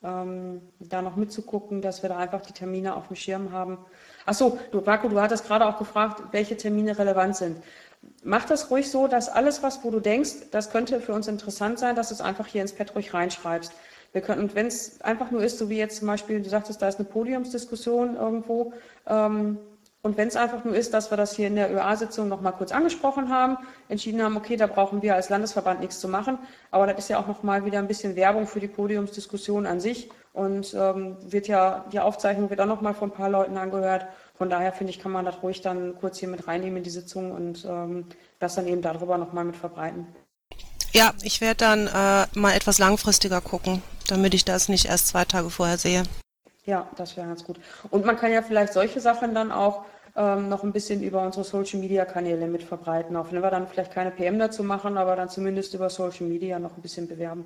da noch mitzugucken, dass wir da einfach die Termine auf dem Schirm haben. Achso, Marco, du hattest gerade auch gefragt, welche Termine relevant sind. Mach das ruhig so, dass alles, wo du denkst, das könnte für uns interessant sein, dass du es einfach hier ins Pad ruhig reinschreibst. Und wenn es einfach nur ist, so wie jetzt zum Beispiel, du sagtest, da ist eine Podiumsdiskussion irgendwo, und wenn es einfach nur ist, dass wir das hier in der ÖA-Sitzung nochmal kurz angesprochen haben, entschieden haben, okay, da brauchen wir als Landesverband nichts zu machen, aber das ist ja auch nochmal wieder ein bisschen Werbung für die Podiumsdiskussion an sich und die Aufzeichnung wird auch nochmal von ein paar Leuten angehört. Von daher finde ich, kann man das ruhig dann kurz hier mit reinnehmen in die Sitzung und das dann eben darüber nochmal mit verbreiten. Ja, ich werde dann mal etwas langfristiger gucken, damit ich das nicht erst 2 Tage vorher sehe. Ja, das wäre ganz gut. Und man kann ja vielleicht solche Sachen dann auch noch ein bisschen über unsere Social-Media-Kanäle mit verbreiten, auch wenn wir dann vielleicht keine PM dazu machen, aber dann zumindest über Social Media noch ein bisschen bewerben.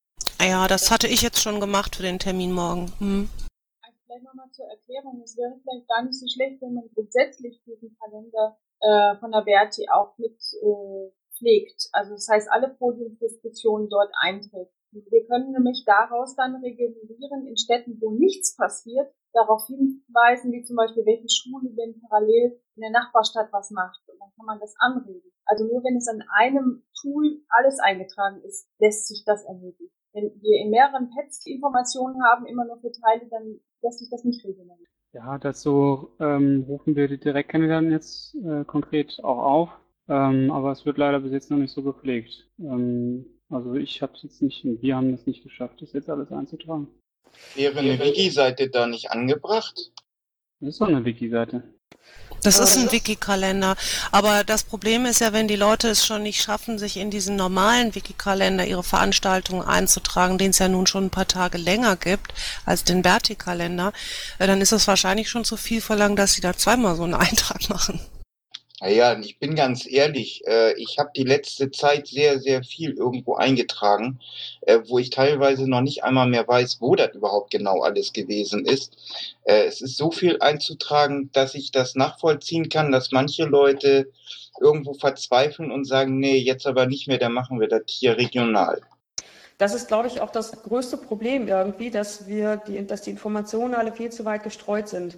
Ja, das hatte ich jetzt schon gemacht für den Termin morgen. Vielleicht nochmal zur Erklärung, es wäre vielleicht gar nicht so schlecht, wenn man grundsätzlich diesen Kalender von der Berti auch mit pflegt. Also das heißt, alle Podiumsdiskussionen dort einträgt. Wir können nämlich daraus dann regulieren in Städten, wo nichts passiert, darauf hinweisen, wie zum Beispiel, welche Schule denn parallel in der Nachbarstadt was macht. Und dann kann man das anregen. Also nur wenn es an einem Tool alles eingetragen ist, lässt sich das ermöglichen. Wenn wir in mehreren Pads die Informationen haben, immer nur für Teile, dann lässt sich das nicht regeln. Ja, dazu rufen wir die Direktkandidaten jetzt konkret auch auf. Aber es wird leider bis jetzt noch nicht so gepflegt. Also ich habe es jetzt nicht, wir haben es nicht geschafft, das jetzt alles einzutragen. Wäre eine Wiki-Seite da nicht angebracht? Das ist doch eine Wiki-Seite. Das ist ein Wiki-Kalender. Aber das Problem ist ja, wenn die Leute es schon nicht schaffen, sich in diesen normalen Wiki-Kalender ihre Veranstaltungen einzutragen, den es ja nun schon ein paar Tage länger gibt als den Berti-Kalender, dann ist es wahrscheinlich schon zu viel verlangt, dass sie da zweimal so einen Eintrag machen. Naja, ich bin ganz ehrlich, ich habe die letzte Zeit sehr, sehr viel irgendwo eingetragen, wo ich teilweise noch nicht einmal mehr weiß, wo das überhaupt genau alles gewesen ist. Es ist so viel einzutragen, dass ich das nachvollziehen kann, dass manche Leute irgendwo verzweifeln und sagen, nee, jetzt aber nicht mehr, dann machen wir das hier regional. Das ist, glaube ich, auch das größte Problem irgendwie, dass die Informationen alle viel zu weit gestreut sind.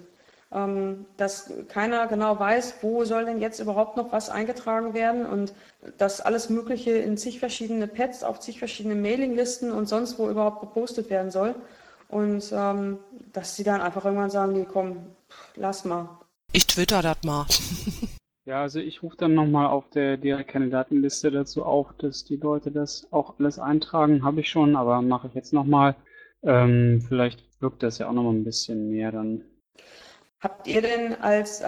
Dass keiner genau weiß, wo soll denn jetzt überhaupt noch was eingetragen werden und dass alles Mögliche in zig verschiedene Pads, auf zig verschiedene Mailinglisten und sonst wo überhaupt gepostet werden soll und dass sie dann einfach irgendwann sagen, nee, komm, lass mal. Ich twitter das mal. Ja, also ich rufe dann nochmal auf der Direktkandidatenliste dazu auf, dass die Leute das auch alles eintragen, habe ich schon, aber mache ich jetzt nochmal. Vielleicht wirkt das ja auch nochmal ein bisschen mehr dann. Habt ihr denn als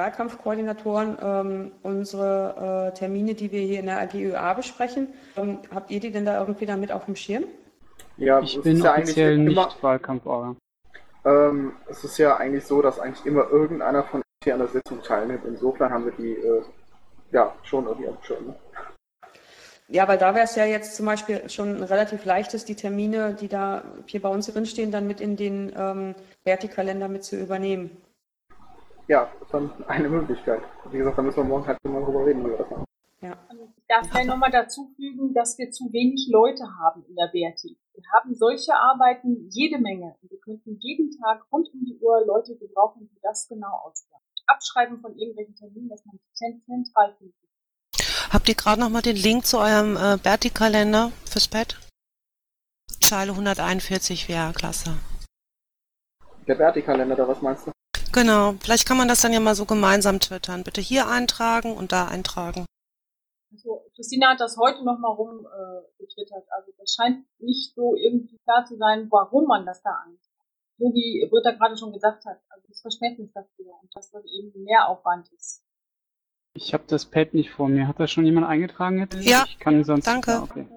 Wahlkampfkoordinatoren unsere Termine, die wir hier in der AGÖA besprechen, habt ihr die denn da irgendwie damit auf dem Schirm? Ja, ich bin ja offiziell nicht Wahlkampforgan. Es ist ja eigentlich so, dass eigentlich immer irgendeiner von uns hier an der Sitzung teilnimmt. Insofern haben wir die schon irgendwie auf dem Schirm. Ne? Ja, weil da wäre es ja jetzt zum Beispiel schon relativ leichtes, die Termine, die da hier bei uns drinstehen, dann mit in den Berti-Kalender mit zu übernehmen. Ja, das ist dann eine Möglichkeit. Wie gesagt, da müssen wir morgen halt mal drüber reden, wie wir das machen. Ja. Ich darf vielleicht nochmal dazu fügen, dass wir zu wenig Leute haben in der BRT. Wir haben solche Arbeiten jede Menge. Und wir könnten jeden Tag rund um die Uhr Leute gebrauchen, die das genau ausführen. Abschreiben von irgendwelchen Terminen, dass man zentral findet. Habt ihr gerade nochmal den Link zu eurem Berti-Kalender fürs Pad? Zeile 141 wäre klasse. Der Berti-Kalender, da was meinst du? Genau, vielleicht kann man das dann ja mal so gemeinsam twittern. Bitte hier eintragen und da eintragen. Also, Christina hat das heute nochmal getwittert. Also das scheint nicht so irgendwie klar zu sein, warum man das da anzeigt. So wie Britta gerade schon gesagt hat, also das Verständnis dafür und dass das eben mehr Aufwand ist. Ich habe das Pad nicht vor mir. Hat da schon jemand eingetragen jetzt? Ja, ich kann sonst, danke. Ja, okay.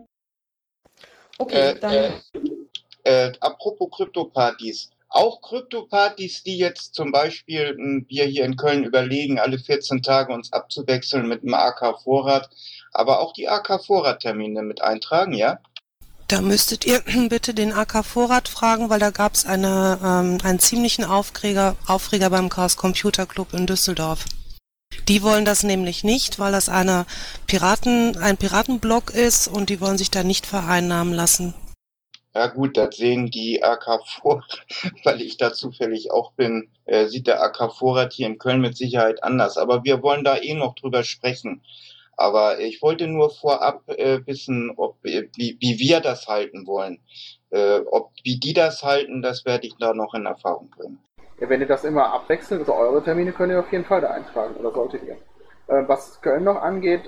Okay, dann. Apropos Krypto-Partys. Auch Krypto-Partys, die jetzt zum Beispiel wir hier in Köln überlegen, alle 14 Tage uns abzuwechseln mit dem AK-Vorrat, aber auch die AK-Vorrat-Termine mit eintragen, ja? Da müsstet ihr bitte den AK-Vorrat fragen, weil da gab es einen ziemlichen Aufreger beim Chaos Computer Club in Düsseldorf. Die wollen das nämlich nicht, weil das ein Piratenblog ist und die wollen sich da nicht vereinnahmen lassen. Ja gut, das sehen die AK-Vorrat, weil ich da zufällig auch bin, sieht der AK-Vorrat hier in Köln mit Sicherheit anders. Aber wir wollen da noch drüber sprechen. Aber ich wollte nur vorab wissen, wie wir das halten wollen. Wie die das halten, das werde ich da noch in Erfahrung bringen. Ja, wenn ihr das immer abwechselt, also eure Termine könnt ihr auf jeden Fall da eintragen, oder solltet ihr. Was Köln noch angeht,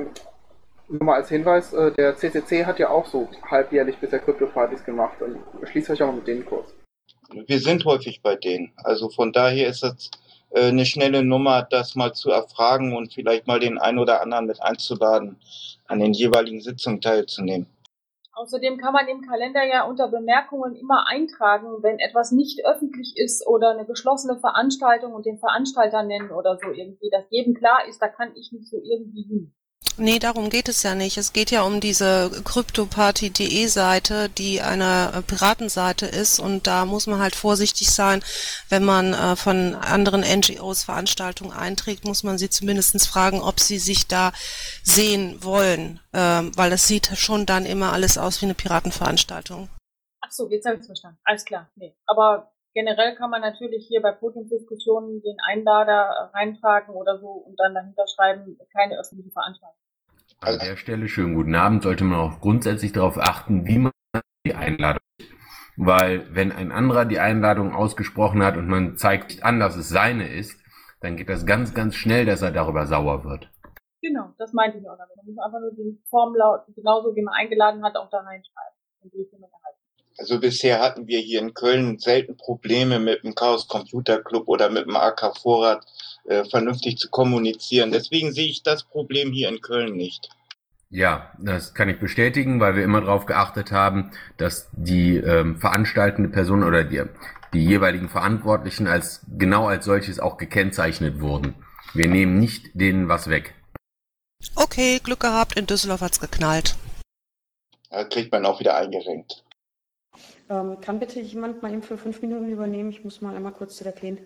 nur mal als Hinweis, der CCC hat ja auch so halbjährlich bisher Krypto-Partys gemacht und schließt euch auch mal mit denen kurz. Wir sind häufig bei denen, also von daher ist das eine schnelle Nummer, das mal zu erfragen und vielleicht mal den einen oder anderen mit einzuladen, an den jeweiligen Sitzungen teilzunehmen. Außerdem kann man im Kalender ja unter Bemerkungen immer eintragen, wenn etwas nicht öffentlich ist oder eine geschlossene Veranstaltung und den Veranstalter nennen oder so irgendwie, dass jedem klar ist, da kann ich nicht so irgendwie hin. Nee, darum geht es ja nicht. Es geht ja um diese Kryptoparty.de Seite, die eine Piratenseite ist und da muss man halt vorsichtig sein, wenn man von anderen NGOs Veranstaltungen einträgt, muss man sie zumindest fragen, ob sie sich da sehen wollen, weil das sieht schon dann immer alles aus wie eine Piratenveranstaltung. Ach so, jetzt habe ich es verstanden. Alles klar. Nee. Aber generell kann man natürlich hier bei Podiumsdiskussionen den Einlader reintragen oder so und dann dahinter schreiben, keine öffentliche Veranstaltung. An der Stelle, schönen guten Abend, sollte man auch grundsätzlich darauf achten, wie man die Einladung kriegt. Weil wenn ein anderer die Einladung ausgesprochen hat und man zeigt an, dass es seine ist, dann geht das ganz, ganz schnell, dass er darüber sauer wird. Genau, das meinte ich auch damit. Man muss einfach nur die Formel, genauso wie man eingeladen hat, auch da reinschreiben. Und die Stimme erhalten. Also bisher hatten wir hier in Köln selten Probleme mit dem Chaos Computer Club oder mit dem AK-Vorrat vernünftig zu kommunizieren. Deswegen sehe ich das Problem hier in Köln nicht. Ja, das kann ich bestätigen, weil wir immer darauf geachtet haben, dass die veranstaltende Person oder die jeweiligen Verantwortlichen genau als solches auch gekennzeichnet wurden. Wir nehmen nicht denen was weg. Okay, Glück gehabt, in Düsseldorf hat's geknallt. Da kriegt man auch wieder eingerenkt. Kann bitte jemand mal eben für 5 Minuten übernehmen? Ich muss mal einmal kurz zu der Kleen.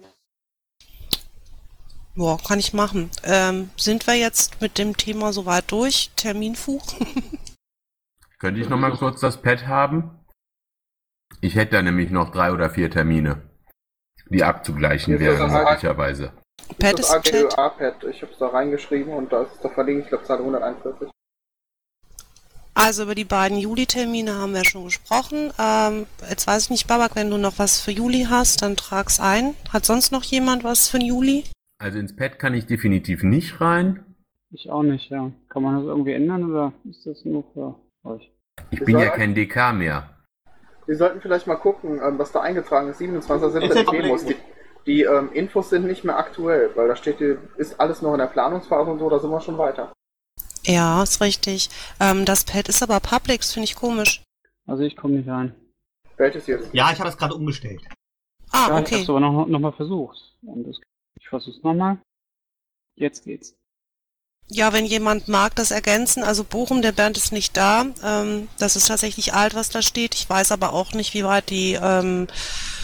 Boah, kann ich machen. Sind wir jetzt mit dem Thema soweit durch? Terminfuch? Könnte ich noch mal kurz das Pad haben? Ich hätte da nämlich noch 3 oder 4 Termine, die abzugleichen wären, möglicherweise. Pad ist das AGÖA-Pad. Ich habe es da reingeschrieben und da ist es da verlinkt, ich glaube Zahl 141. Also über die beiden Juli-Termine haben wir schon gesprochen. Jetzt weiß ich nicht, Babak, wenn du noch was für Juli hast, dann trag's ein. Hat sonst noch jemand was für den Juli? Also ins Pad kann ich definitiv nicht rein. Ich auch nicht, ja. Kann man das irgendwie ändern oder ist das nur für euch? Ich bin ja kein DK mehr. Wir sollten vielleicht mal gucken, was da eingetragen ist. 27.07. die Demos. Die Infos sind nicht mehr aktuell, weil da steht, ist alles noch in der Planungsphase und so, da sind wir schon weiter. Ja, ist richtig. Das Pad ist aber public, das finde ich komisch. Also ich komme nicht rein. Welches jetzt? Ja, ich habe es gerade umgestellt. Ah, ja, okay. Ich habe es aber noch mal versucht. Ich versuche es nochmal. Jetzt geht's. Ja, wenn jemand mag, das ergänzen. Also Bochum, der Bernd ist nicht da. Das ist tatsächlich alt, was da steht. Ich weiß aber auch nicht, wie weit die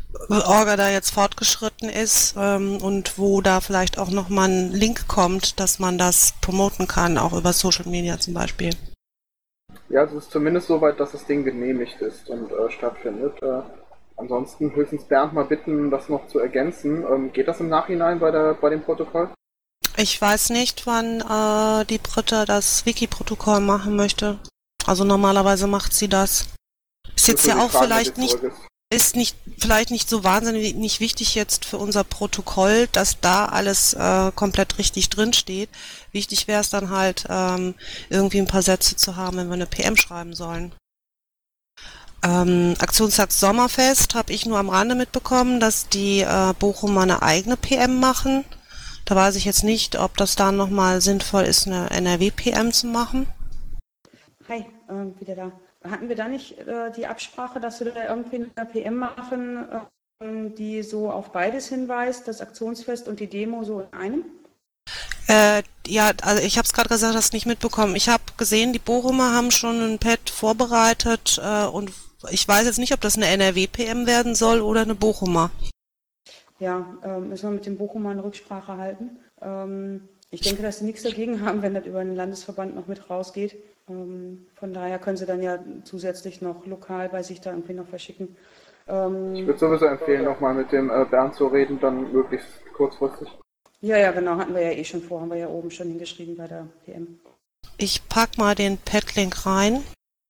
Orga da jetzt fortgeschritten ist und wo da vielleicht auch nochmal ein Link kommt, dass man das promoten kann, auch über Social Media zum Beispiel. Ja, es ist zumindest so weit, dass das Ding genehmigt ist und stattfindet. Ansonsten höchstens Bernd mal bitten, das noch zu ergänzen. Geht das im Nachhinein bei dem Protokoll? Ich weiß nicht, wann die Britta das Wiki-Protokoll machen möchte. Also normalerweise macht sie das. Ist jetzt ja auch vielleicht nicht so wahnsinnig nicht wichtig jetzt für unser Protokoll, dass da alles komplett richtig drin steht. Wichtig wäre es dann halt, irgendwie ein paar Sätze zu haben, wenn wir eine PM schreiben sollen. Aktionstag Sommerfest habe ich nur am Rande mitbekommen, dass die Bochumer eine eigene PM machen. Da weiß ich jetzt nicht, ob das da nochmal sinnvoll ist, eine NRW-PM zu machen. Hi, wieder da. Hatten wir da nicht die Absprache, dass wir da irgendwie eine PM machen, die so auf beides hinweist, das Aktionsfest und die Demo so in einem? Ja, also ich habe es gerade gesagt, hast nicht mitbekommen. Ich habe gesehen, die Bochumer haben schon ein Pad vorbereitet und ich weiß jetzt nicht, ob das eine NRW-PM werden soll oder eine Bochumer. Ja, müssen wir mit dem Bochumer eine Rücksprache halten. Ich denke, dass sie nichts dagegen haben, wenn das über den Landesverband noch mit rausgeht. Von daher können sie dann ja zusätzlich noch lokal bei sich da irgendwie noch verschicken. Ich würde sowieso empfehlen, nochmal mit dem Bernd zu reden, dann möglichst kurzfristig. Ja, genau, hatten wir ja eh schon vor, haben wir ja oben schon hingeschrieben bei der PM. Ich pack mal den Padlink rein.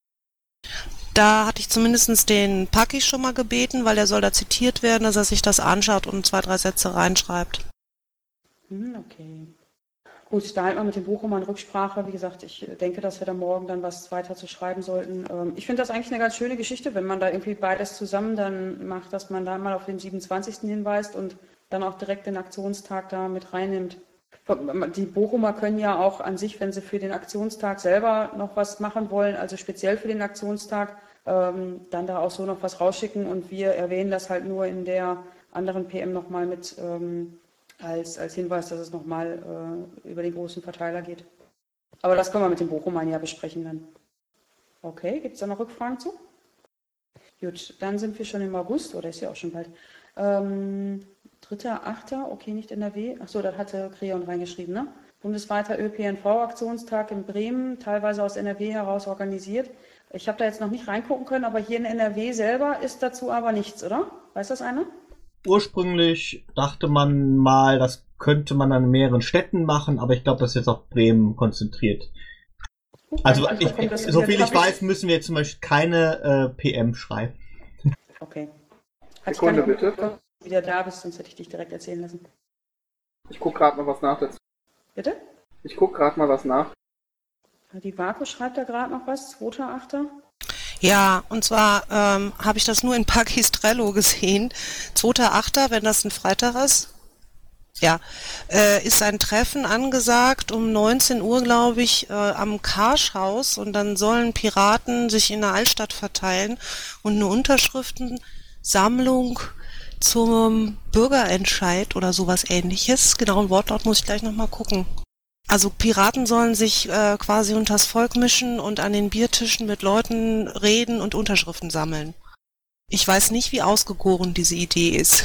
Da hatte ich zumindest den Paki schon mal gebeten, weil er soll da zitiert werden, dass er sich das anschaut und 2, 3 Sätze reinschreibt. Okay. Gut, da halten wir mit dem Bochumer in Rücksprache. Wie gesagt, ich denke, dass wir da morgen dann was weiter zu schreiben sollten. Ich finde das eigentlich eine ganz schöne Geschichte, wenn man da irgendwie beides zusammen dann macht, dass man da mal auf den 27. hinweist und dann auch direkt den Aktionstag da mit reinnimmt. Die Bochumer können ja auch an sich, wenn sie für den Aktionstag selber noch was machen wollen, also speziell für den Aktionstag, dann da auch so noch was rausschicken und wir erwähnen das halt nur in der anderen PM nochmal mit als Hinweis, dass es nochmal über den großen Verteiler geht. Aber das können wir mit den Bochumern ja besprechen dann. Okay, gibt es da noch Rückfragen zu? Gut, dann sind wir schon im August, oder ist ja auch schon bald. 3.8., okay, nicht NRW. Achso, das hatte Creon reingeschrieben, ne? Bundesweiter ÖPNV-Aktionstag in Bremen, teilweise aus NRW heraus organisiert. Ich habe da jetzt noch nicht reingucken können, aber hier in NRW selber ist dazu aber nichts, oder? Weiß das einer? Ursprünglich dachte man mal, das könnte man an mehreren Städten machen, aber ich glaube, das ist jetzt auf Bremen konzentriert. Also, soviel ich weiß, müssen wir jetzt zum Beispiel keine PM schreiben. Okay. Sekunde bitte. Wenn du wieder da bist, sonst hätte ich dich direkt erzählen lassen. Ich gucke gerade mal was nach dazu. Bitte? Ich gucke gerade mal was nach. Die Vako schreibt da gerade noch was, 2.8. Ja, und zwar habe ich das nur in Pakis Trello gesehen. 2.8., wenn das ein Freitag ist, ja, ist ein Treffen angesagt um 19 Uhr, glaube ich, am Karschhaus und dann sollen Piraten sich in der Altstadt verteilen und eine Unterschriftensammlung zum Bürgerentscheid oder sowas Ähnliches. Genauen Wortlaut muss ich gleich nochmal gucken. Also Piraten sollen sich quasi unters Volk mischen und an den Biertischen mit Leuten reden und Unterschriften sammeln. Ich weiß nicht, wie ausgegoren diese Idee ist.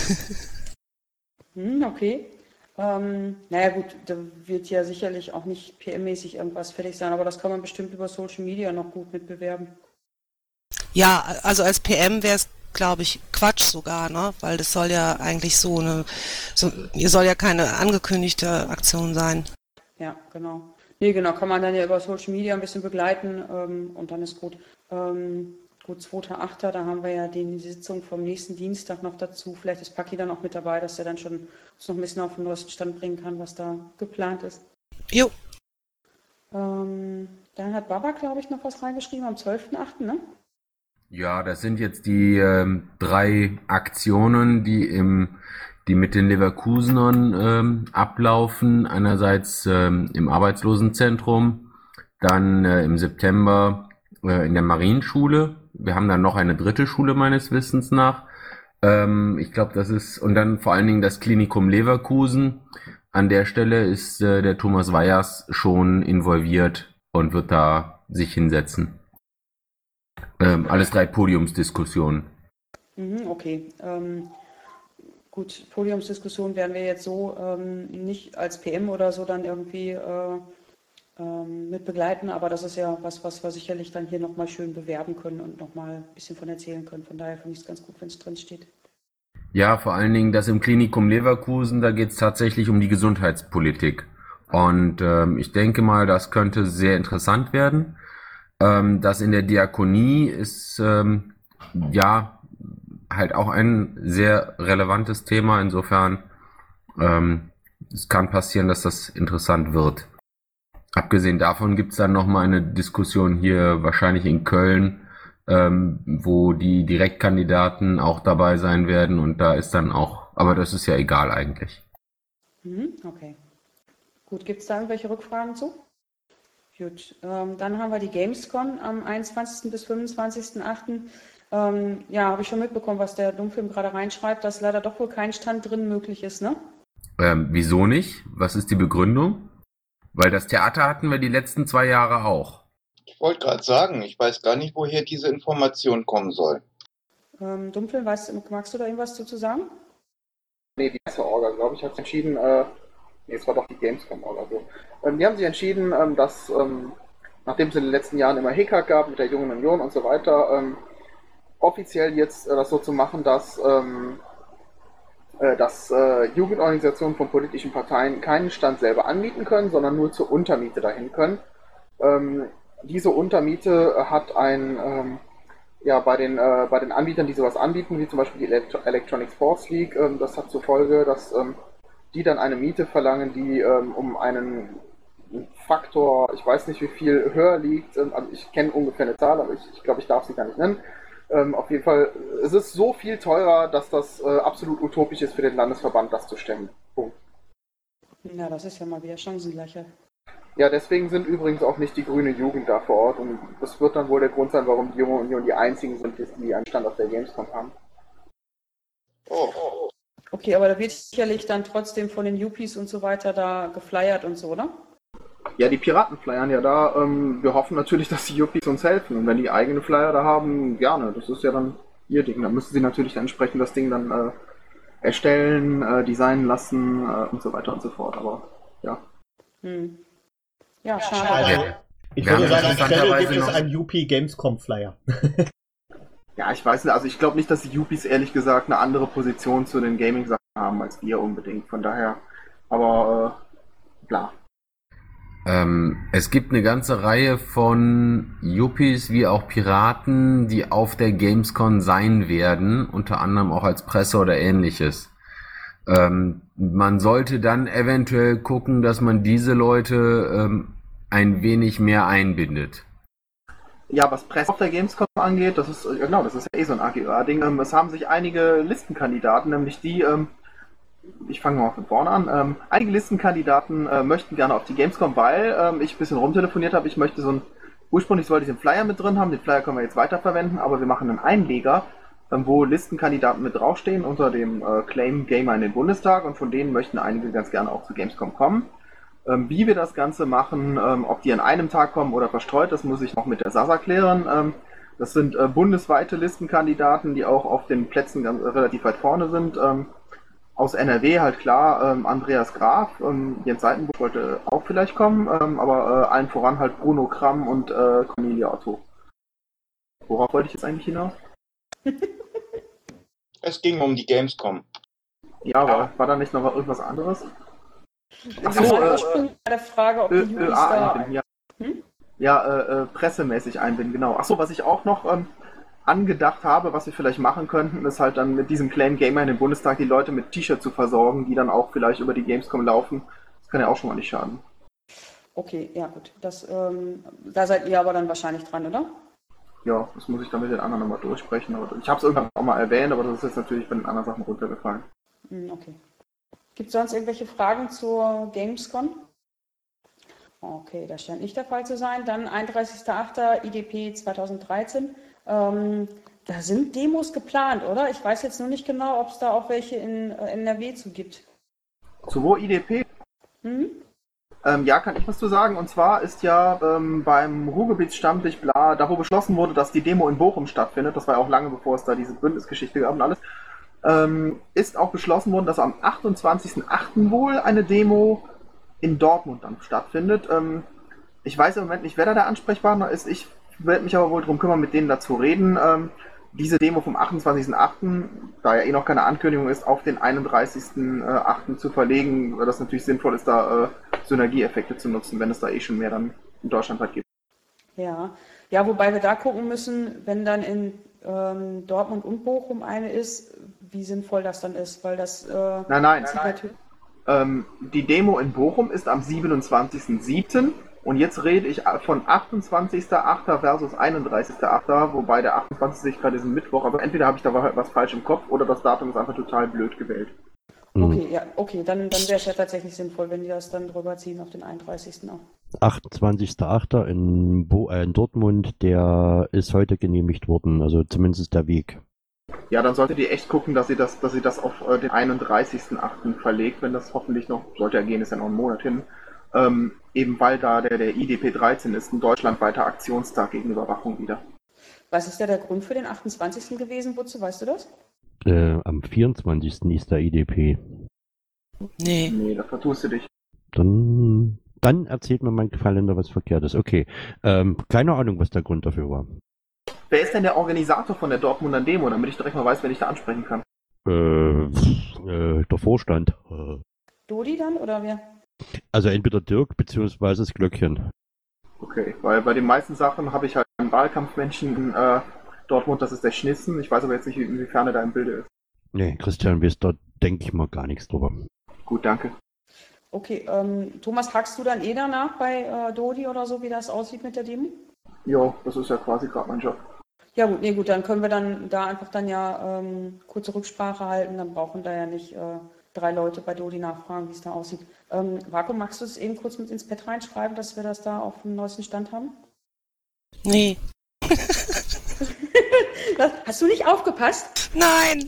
Okay. Naja gut, da wird ja sicherlich auch nicht PM-mäßig irgendwas fertig sein, aber das kann man bestimmt über Social Media noch gut mitbewerben. Ja, also als PM wäre es, glaube ich, Quatsch sogar, ne? Weil das soll ja eigentlich soll ja keine angekündigte Aktion sein. Ja, genau. Nee, genau, kann man dann ja über Social Media ein bisschen begleiten und dann ist gut. Gut, 2.8., da haben wir ja die Sitzung vom nächsten Dienstag noch dazu. Vielleicht ist Paki dann auch mit dabei, dass er dann schon uns noch ein bisschen auf den neuesten Stand bringen kann, was da geplant ist. Jo. Dann hat Baba, glaube ich, noch was reingeschrieben am 12.8., ne? Ja, das sind jetzt die 3 Aktionen, die mit den Leverkusenern ablaufen. Einerseits im Arbeitslosenzentrum, dann im September in der Marienschule. Wir haben dann noch eine 3. Schule meines Wissens nach. Ich glaube, das ist, und dann vor allen Dingen das Klinikum Leverkusen. An der Stelle ist der Thomas Weyers schon involviert und wird da sich hinsetzen. Alles 3 Podiumsdiskussionen. Okay. Gut, Podiumsdiskussion werden wir jetzt so nicht als PM oder so dann irgendwie mit begleiten, aber das ist ja was wir sicherlich dann hier nochmal schön bewerben können und nochmal ein bisschen von erzählen können. Von daher finde ich es ganz gut, wenn es drin steht. Ja, vor allen Dingen das im Klinikum Leverkusen, da geht es tatsächlich um die Gesundheitspolitik. Und ich denke mal, das könnte sehr interessant werden. Das in der Diakonie ist ja halt auch ein sehr relevantes Thema. Insofern es kann passieren, dass das interessant wird. Abgesehen davon gibt es dann nochmal eine Diskussion hier wahrscheinlich in Köln, wo die Direktkandidaten auch dabei sein werden. Und da ist dann auch, aber das ist ja egal eigentlich. Okay. Gut, gibt es da irgendwelche Rückfragen zu? Gut, dann haben wir die Gamescom am 21. bis 25.08. Ja, habe ich schon mitbekommen, was der Dummfilm gerade reinschreibt, dass leider doch wohl kein Stand drin möglich ist, ne? Wieso nicht? Was ist die Begründung? Weil das Theater hatten wir die letzten 2 Jahre auch. Ich wollte gerade sagen, ich weiß gar nicht, woher diese Information kommen soll. Dummfilm, magst du da irgendwas zu sagen? Nee, die ganze Orga, glaube ich, hat entschieden, es war doch die Gamescom Orga so. Die haben sich entschieden, dass, nachdem es in den letzten Jahren immer Hickhack gab mit der Jungen Union und so weiter, offiziell jetzt das so zu machen, dass Jugendorganisationen von politischen Parteien keinen Stand selber anmieten können, sondern nur zur Untermiete dahin können. Diese Untermiete hat ein, bei den Anbietern, die sowas anbieten, wie zum Beispiel die Electronic Sports League, das hat zur Folge, dass die dann eine Miete verlangen, die um einen Faktor, ich weiß nicht wie viel, höher liegt. Also ich kenne ungefähr eine Zahl, aber ich glaube, ich darf sie gar nicht nennen. Auf jeden Fall, es ist so viel teurer, dass das absolut utopisch ist für den Landesverband, das zu stemmen. Punkt. Ja, das ist ja mal wieder Chancengleichheit. Ja, deswegen sind übrigens auch nicht die grüne Jugend da vor Ort und das wird dann wohl der Grund sein, warum die Junge Union die einzigen sind, die einen Stand auf der Gamescom haben. Okay, aber da wird sicherlich dann trotzdem von den Yuppies und so weiter da geflyert und so, oder? Ja, die Piraten flyern ja da. Wir hoffen natürlich, dass die Yuppies uns helfen. Und wenn die eigene Flyer da haben, gerne. Das ist ja dann ihr Ding. Da müssen sie natürlich entsprechend das Ding dann erstellen, designen lassen und so weiter und so fort. Aber ja. Ja, schade. Also, ich würde sagen, an Stelle gibt es einen Yuppie Gamescom Flyer. Ja, ich weiß nicht. Also ich glaube nicht, dass die Yuppies ehrlich gesagt eine andere Position zu den Gaming-Sachen haben als wir unbedingt. Von daher, aber bla. Es gibt eine ganze Reihe von Yuppies wie auch Piraten, die auf der Gamescom sein werden, unter anderem auch als Presse oder ähnliches. Man sollte dann eventuell gucken, dass man diese Leute ein wenig mehr einbindet. Ja, was Presse auf der Gamescom angeht, das ist ja eh so ein AGÖA-Ding. Es haben sich einige Listenkandidaten, nämlich die, ich fange mal von vorne an. Einige Listenkandidaten möchten gerne auf die Gamescom, weil ich ein bisschen rumtelefoniert habe. Ich möchte ursprünglich wollte ich den Flyer mit drin haben. Den Flyer können wir jetzt weiterverwenden, aber wir machen einen Einleger, wo Listenkandidaten mit draufstehen unter dem Claim Gamer in den Bundestag und von denen möchten einige ganz gerne auch zu Gamescom kommen. Wie wir das Ganze machen, ob die an einem Tag kommen oder verstreut, das muss ich noch mit der Sasa klären. Das sind bundesweite Listenkandidaten, die auch auf den Plätzen relativ weit vorne sind. Aus NRW halt klar, Andreas Graf, Jens Seitenbusch wollte auch vielleicht kommen, aber allen voran halt Bruno Kramm und Cornelia Otto. Worauf wollte ich jetzt eigentlich hinaus? Es ging um die Gamescom. Ja, war da nicht noch irgendwas anderes? Achso, der Frage, ob die Yuppies da einbinden, ja. Pressemäßig einbinden, genau. Achso, was ich auch noch angedacht habe, was wir vielleicht machen könnten, ist halt dann mit diesem Claim Gamer in den Bundestag die Leute mit T-Shirts zu versorgen, die dann auch vielleicht über die Gamescom laufen. Das kann ja auch schon mal nicht schaden. Okay, ja gut. Da seid ihr aber dann wahrscheinlich dran, oder? Ja, das muss ich dann mit den anderen nochmal durchsprechen. Aber ich habe es irgendwann auch mal erwähnt, aber das ist jetzt natürlich bei den anderen Sachen runtergefallen. Okay. Gibt es sonst irgendwelche Fragen zur Gamescom? Okay, das scheint nicht der Fall zu sein. Dann 31.08. IDP 2013. Da sind Demos geplant, oder? Ich weiß jetzt nur nicht genau, ob es da auch welche in NRW zu gibt. Zu wo IDP? Ja, kann ich was zu sagen. Und zwar ist ja beim Ruhrgebietsstammtisch da wo beschlossen wurde, dass die Demo in Bochum stattfindet. Das war ja auch lange bevor es da diese Bündnisgeschichte gab und alles. ist auch beschlossen worden, dass am 28.08. wohl eine Demo in Dortmund dann stattfindet. Ich weiß im Moment nicht, wer da der Ansprechpartner ist. Ich werde mich aber wohl darum kümmern, mit denen da zu reden. Diese Demo vom 28.08., da ja eh noch keine Ankündigung ist, auf den 31.08. zu verlegen, weil das natürlich sinnvoll ist, da Synergieeffekte zu nutzen, wenn es da eh schon mehr dann in Deutschland halt gibt. Ja, wobei wir da gucken müssen, wenn dann in Dortmund und Bochum eine ist, wie sinnvoll das dann ist, weil das... Nein. Die Demo in Bochum ist am 27.07. und jetzt rede ich von 28.08. versus 31.08., wobei der 28. gerade ist ein Mittwoch, aber entweder habe ich da was falsch im Kopf oder das Datum ist einfach total blöd gewählt. Okay, dann wäre es ja tatsächlich sinnvoll, wenn die das dann drüber ziehen auf den 31. auch. 28.08. in Dortmund, der ist heute genehmigt worden, also zumindest der Weg. Ja, dann solltet ihr echt gucken, dass ihr das auf den 31.08. verlegt, wenn das hoffentlich noch, sollte ja gehen, ist ja noch ein Monat hin, eben weil da der IDP 13 ist, ein deutschlandweiter Aktionstag gegen Überwachung wieder. Was ist der Grund für den 28. gewesen, Butze, weißt du das? Am 24. ist der IDP. Nee, da vertust du dich. Dann erzählt mir mein Kalender was Verkehrtes. Okay, keine Ahnung, was der Grund dafür war. Wer ist denn der Organisator von der Dortmunder Demo, damit ich direkt mal weiß, wen ich da ansprechen kann? Der Vorstand. Dodi dann, oder wer? Also entweder Dirk beziehungsweise das Glöckchen. Okay, weil bei den meisten Sachen habe ich halt einen Wahlkampfmenschen in Dortmund, das ist der Schnitzen. Ich weiß aber jetzt nicht, inwiefern er da im Bilde ist. Nee, Christian weiß da, denke ich mal, gar nichts drüber. Gut, danke. Okay, Thomas, fragst du dann danach bei Dodi oder so, wie das aussieht mit der Demo? Jo, das ist ja quasi gerade mein Job. Ja gut, dann können wir dann da einfach kurze Rücksprache halten, dann brauchen da ja nicht 3 Leute bei Dodi nachfragen, wie es da aussieht. Vakuum, magst du es eben kurz mit ins Pad reinschreiben, dass wir das da auf dem neuesten Stand haben? Nee. Hast du nicht aufgepasst? Nein!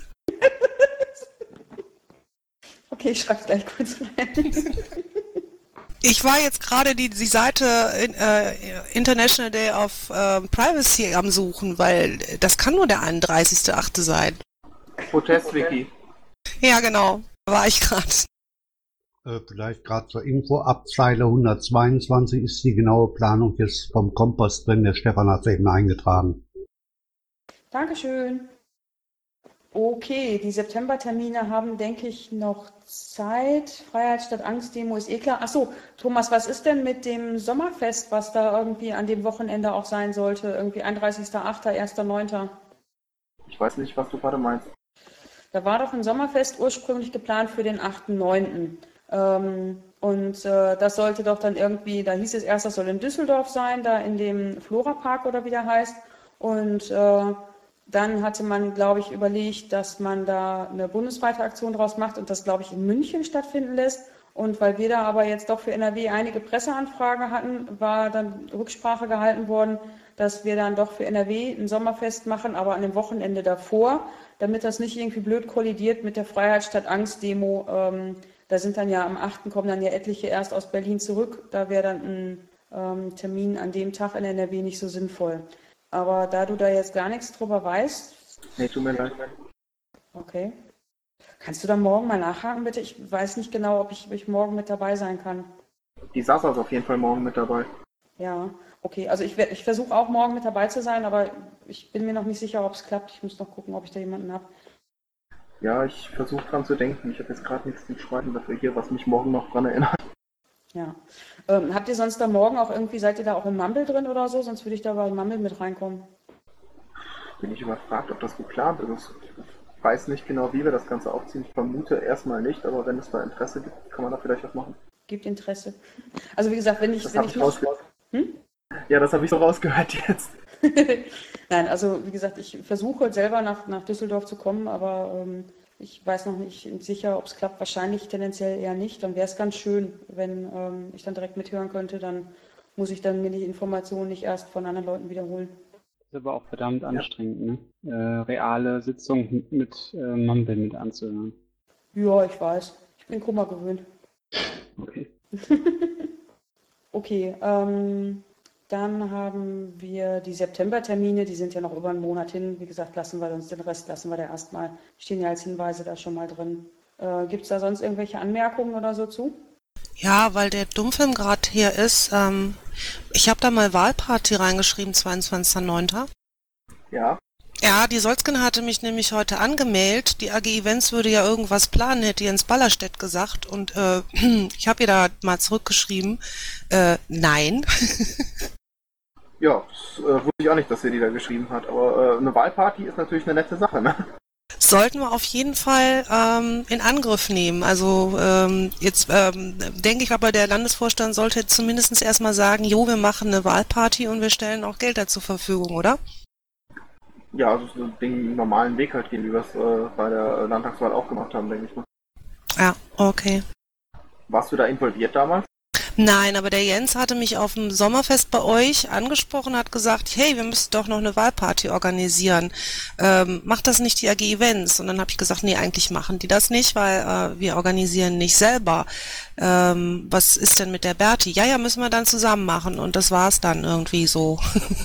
Okay, ich schreibe es gleich kurz rein. Ich war jetzt gerade die Seite International Day of Privacy am Suchen, weil das kann nur der 31.8. sein. Protestwiki. Ja, genau. Da war ich gerade. Vielleicht gerade zur Info, ab Zeile 122 ist die genaue Planung jetzt vom Kompass drin. Der Stefan hat es eben eingetragen. Dankeschön. Okay, die Septembertermine haben, denke ich, noch Zeit. Freiheit statt Angst-Demo ist eh klar. Achso, Thomas, was ist denn mit dem Sommerfest, was da irgendwie an dem Wochenende auch sein sollte? Irgendwie 31.8., 1.9.? Ich weiß nicht, was du gerade meinst. Da war doch ein Sommerfest ursprünglich geplant für den 8.9. Das sollte doch dann irgendwie, da hieß es erst, das soll in Düsseldorf sein, da in dem Florapark oder wie der heißt. Und dann hatte man, glaube ich, überlegt, dass man da eine bundesweite Aktion draus macht und das, glaube ich, in München stattfinden lässt. Und weil wir da aber jetzt doch für NRW einige Presseanfragen hatten, war dann Rücksprache gehalten worden, dass wir dann doch für NRW ein Sommerfest machen, aber an dem Wochenende davor, damit das nicht irgendwie blöd kollidiert mit der Freiheit statt Angst-Demo. Da sind dann ja am 8. kommen dann ja etliche erst aus Berlin zurück. Da wäre dann ein Termin an dem Tag in NRW nicht so sinnvoll. Aber da du da jetzt gar nichts drüber weißt... Nee, tut mir leid. Okay. Kannst du dann morgen mal nachhaken, bitte? Ich weiß nicht genau, ob ich morgen mit dabei sein kann. Die Sasa ist auf jeden Fall morgen mit dabei. Ja, okay. Also ich versuche auch morgen mit dabei zu sein, aber ich bin mir noch nicht sicher, ob es klappt. Ich muss noch gucken, ob ich da jemanden habe. Ja, ich versuche dran zu denken. Ich habe jetzt gerade nichts zum Schreiben dafür hier, was mich morgen noch dran erinnert. Ja. Habt ihr sonst da morgen auch irgendwie, seid ihr da auch im Mumble drin oder so? Sonst würde ich da bei Mumble mit reinkommen. Bin ich überfragt, ob das geplant ist. Ich weiß nicht genau, wie wir das Ganze aufziehen. Ich vermute erstmal nicht, aber wenn es da Interesse gibt, kann man da vielleicht was machen. Gibt Interesse. Also wie gesagt, wenn ich noch... Ja, das habe ich so rausgehört jetzt. Nein, also wie gesagt, ich versuche selber nach Düsseldorf zu kommen, aber ich weiß noch nicht sicher, ob es klappt. Wahrscheinlich tendenziell eher nicht. Dann wäre es ganz schön, wenn ich dann direkt mithören könnte. Dann muss ich dann mir die Informationen nicht erst von anderen Leuten wiederholen. Das ist aber auch verdammt anstrengend, ne? Reale Sitzungen mit Mumble mit anzuhören. Ja, ich weiß. Ich bin Kummer gewöhnt. Okay. Okay, Dann haben wir die Septembertermine, die sind ja noch über einen Monat hin. Wie gesagt, den Rest lassen wir da erstmal. Stehen ja als Hinweise da schon mal drin. Gibt es da sonst irgendwelche Anmerkungen oder so zu? Ja, weil der Dummfilm gerade hier ist. Ich habe da mal Wahlparty reingeschrieben, 22.09. Ja. Ja, die Solzgen hatte mich nämlich heute angemeldet. Die AG Events würde ja irgendwas planen, hätte Jens Ballerstedt gesagt. Und ich habe ihr da mal zurückgeschrieben, nein. Ja, das wusste ich auch nicht, dass sie die da geschrieben hat. Aber eine Wahlparty ist natürlich eine nette Sache, ne? Sollten wir auf jeden Fall in Angriff nehmen. Also jetzt denke ich aber, der Landesvorstand sollte zumindest erstmal sagen, jo, wir machen eine Wahlparty und wir stellen auch Geld da zur Verfügung, oder? Ja, also so den normalen Weg halt gehen, wie wir es bei der Landtagswahl auch gemacht haben, denke ich mal. Ja, okay. Warst du da involviert damals? Nein, aber der Jens hatte mich auf dem Sommerfest bei euch angesprochen, hat gesagt, hey, wir müssen doch noch eine Wahlparty organisieren. Macht das nicht die AG Events? Und dann habe ich gesagt, nee, eigentlich machen die das nicht, weil wir organisieren nicht selber. Was ist denn mit der Berti? Ja, müssen wir dann zusammen machen. Und das war's dann irgendwie so.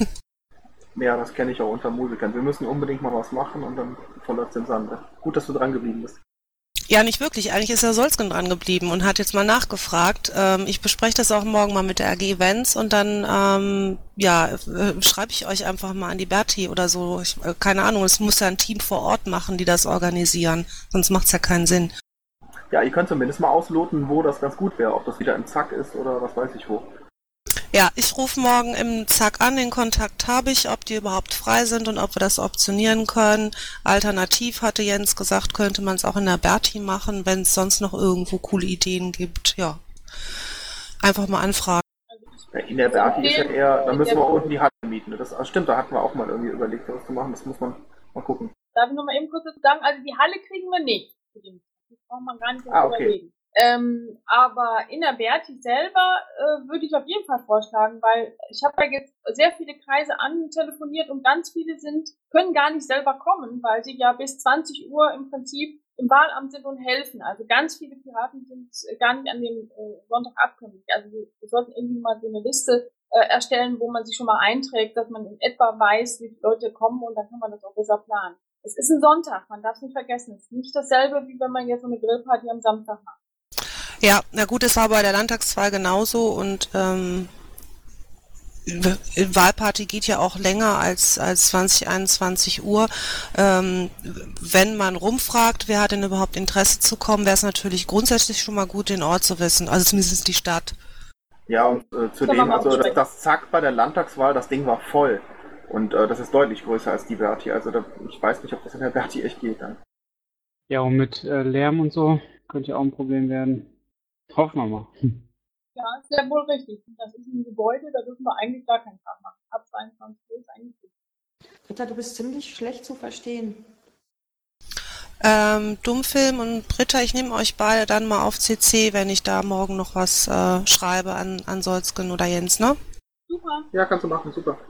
Ja, das kenne ich auch unter Musikern. Wir müssen unbedingt mal was machen und dann verläuft es im Sande. Gut, dass du dran geblieben bist. Ja, nicht wirklich. Eigentlich ist der Solzgen dran geblieben und hat jetzt mal nachgefragt. Ich bespreche das auch morgen mal mit der AG Events und dann schreibe ich euch einfach mal an die Berti oder so. Keine Ahnung, es muss ja ein Team vor Ort machen, die das organisieren. Sonst macht es ja keinen Sinn. Ja, ihr könnt zumindest mal ausloten, wo das ganz gut wäre. Ob das wieder im Zack ist oder was weiß ich wo. Ja, ich rufe morgen im Zack an, den Kontakt habe ich, ob die überhaupt frei sind und ob wir das optionieren können. Alternativ hatte Jens gesagt, könnte man es auch in der Berti machen, wenn es sonst noch irgendwo coole Ideen gibt. Ja, einfach mal anfragen. Ja, in der Berti ist ja eher, da müssen wir auch unten die Halle mieten. Das stimmt, da hatten wir auch mal irgendwie überlegt, was zu machen. Das muss man mal gucken. Darf ich noch mal eben kurz dazu sagen, also die Halle kriegen wir nicht. Das braucht man gar nicht überlegen. Aber in der Berti selber würde ich auf jeden Fall vorschlagen, weil ich habe ja jetzt sehr viele Kreise antelefoniert und ganz viele können gar nicht selber kommen, weil sie ja bis 20 Uhr im Prinzip im Wahlamt sind und helfen. Also ganz viele Piraten sind gar nicht an dem Sonntag abkömmlich. Also wir sollten irgendwie mal so eine Liste erstellen, wo man sich schon mal einträgt, dass man in etwa weiß, wie viele Leute kommen und dann kann man das auch besser planen. Es ist ein Sonntag, man darf es nicht vergessen. Es ist nicht dasselbe, wie wenn man jetzt so eine Grillparty am Samstag macht. Ja, na gut, es war bei der Landtagswahl genauso und Wahlparty geht ja auch länger als 20, 21 Uhr. Wenn man rumfragt, wer hat denn überhaupt Interesse zu kommen, wäre es natürlich grundsätzlich schon mal gut, den Ort zu wissen, also zumindest die Stadt. Ja, und zudem, also das Zack bei der Landtagswahl, das Ding war voll. Und das ist deutlich größer als die Berti. Also ich weiß nicht, ob das in der Berti echt geht dann. Ja, und mit Lärm und so könnte ja auch ein Problem werden. Hoffen wir mal. Ja, ist ja wohl richtig. Das ist ein Gebäude, da dürfen wir eigentlich gar keinen Tag machen. Ab 22 Uhr ist eigentlich gut. Britta, du bist ziemlich schlecht zu verstehen. Dummfilm und Britta, ich nehme euch beide dann mal auf CC, wenn ich da morgen noch was schreibe an Solzgen oder Jens, ne? Super. Ja, kannst du machen, super.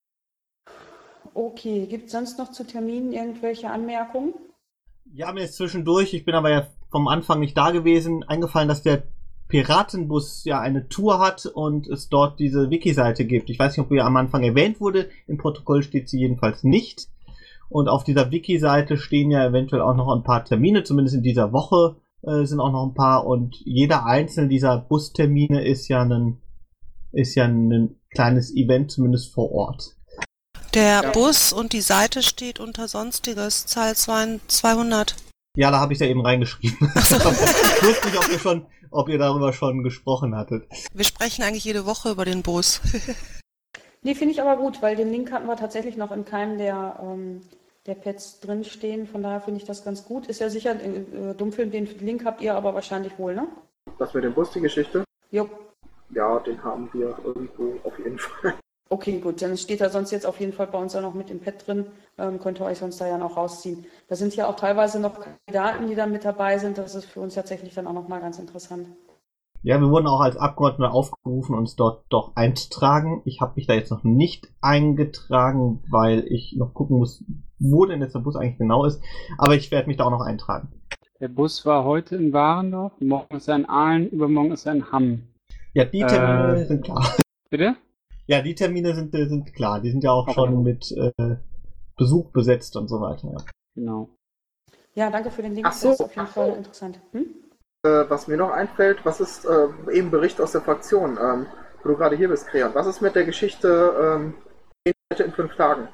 Okay, gibt es sonst noch zu Terminen irgendwelche Anmerkungen? Ja, mir ist zwischendurch, ich bin aber ja vom Anfang nicht da gewesen, eingefallen, dass der Piratenbus ja eine Tour hat und es dort diese Wiki-Seite gibt. Ich weiß nicht, ob die am Anfang erwähnt wurde, im Protokoll steht sie jedenfalls nicht. Und auf dieser Wiki-Seite stehen ja eventuell auch noch ein paar Termine, zumindest in dieser Woche sind auch noch ein paar und jeder einzelne dieser Bustermine ist ja ein kleines Event, zumindest vor Ort. Der Bus und die Seite steht unter Sonstiges, Zahl 200. Ja, da habe ich ja eben reingeschrieben. Ich wusste nicht, ob ihr darüber schon gesprochen hattet. Wir sprechen eigentlich jede Woche über den Bus. Nee, finde ich aber gut, weil den Link hatten wir tatsächlich noch in keinem der Pads drinstehen. Von daher finde ich das ganz gut. Ist ja sicher, Dummfilm, den Link habt ihr aber wahrscheinlich wohl, ne? Das mit dem Bus, die Geschichte? Jo. Ja, den haben wir irgendwo auf jeden Fall. Okay, gut, dann steht er sonst jetzt auf jeden Fall bei uns auch noch mit im Pad drin. Könnt ihr euch sonst da ja noch rausziehen. Da sind ja auch teilweise noch Kandidaten, die da mit dabei sind. Das ist für uns tatsächlich dann auch nochmal ganz interessant. Ja, wir wurden auch als Abgeordnete aufgerufen, uns dort doch einzutragen. Ich habe mich da jetzt noch nicht eingetragen, weil ich noch gucken muss, wo denn jetzt der Bus eigentlich genau ist. Aber ich werde mich da auch noch eintragen. Der Bus war heute in Warendorf, morgen ist er in Aalen, übermorgen ist er in Hamm. Ja, die Termine sind klar. Bitte? Ja, die Termine sind klar. Die sind ja auch schon mit Besuch besetzt und so weiter. Ja. Genau. Ja, danke für den Link. Ach so. Das ist auf jeden Fall interessant. Was mir noch einfällt, was ist eben Bericht aus der Fraktion, wo du gerade hier bist, Creon. Was ist mit der Geschichte 10 Städte in 5 Tagen?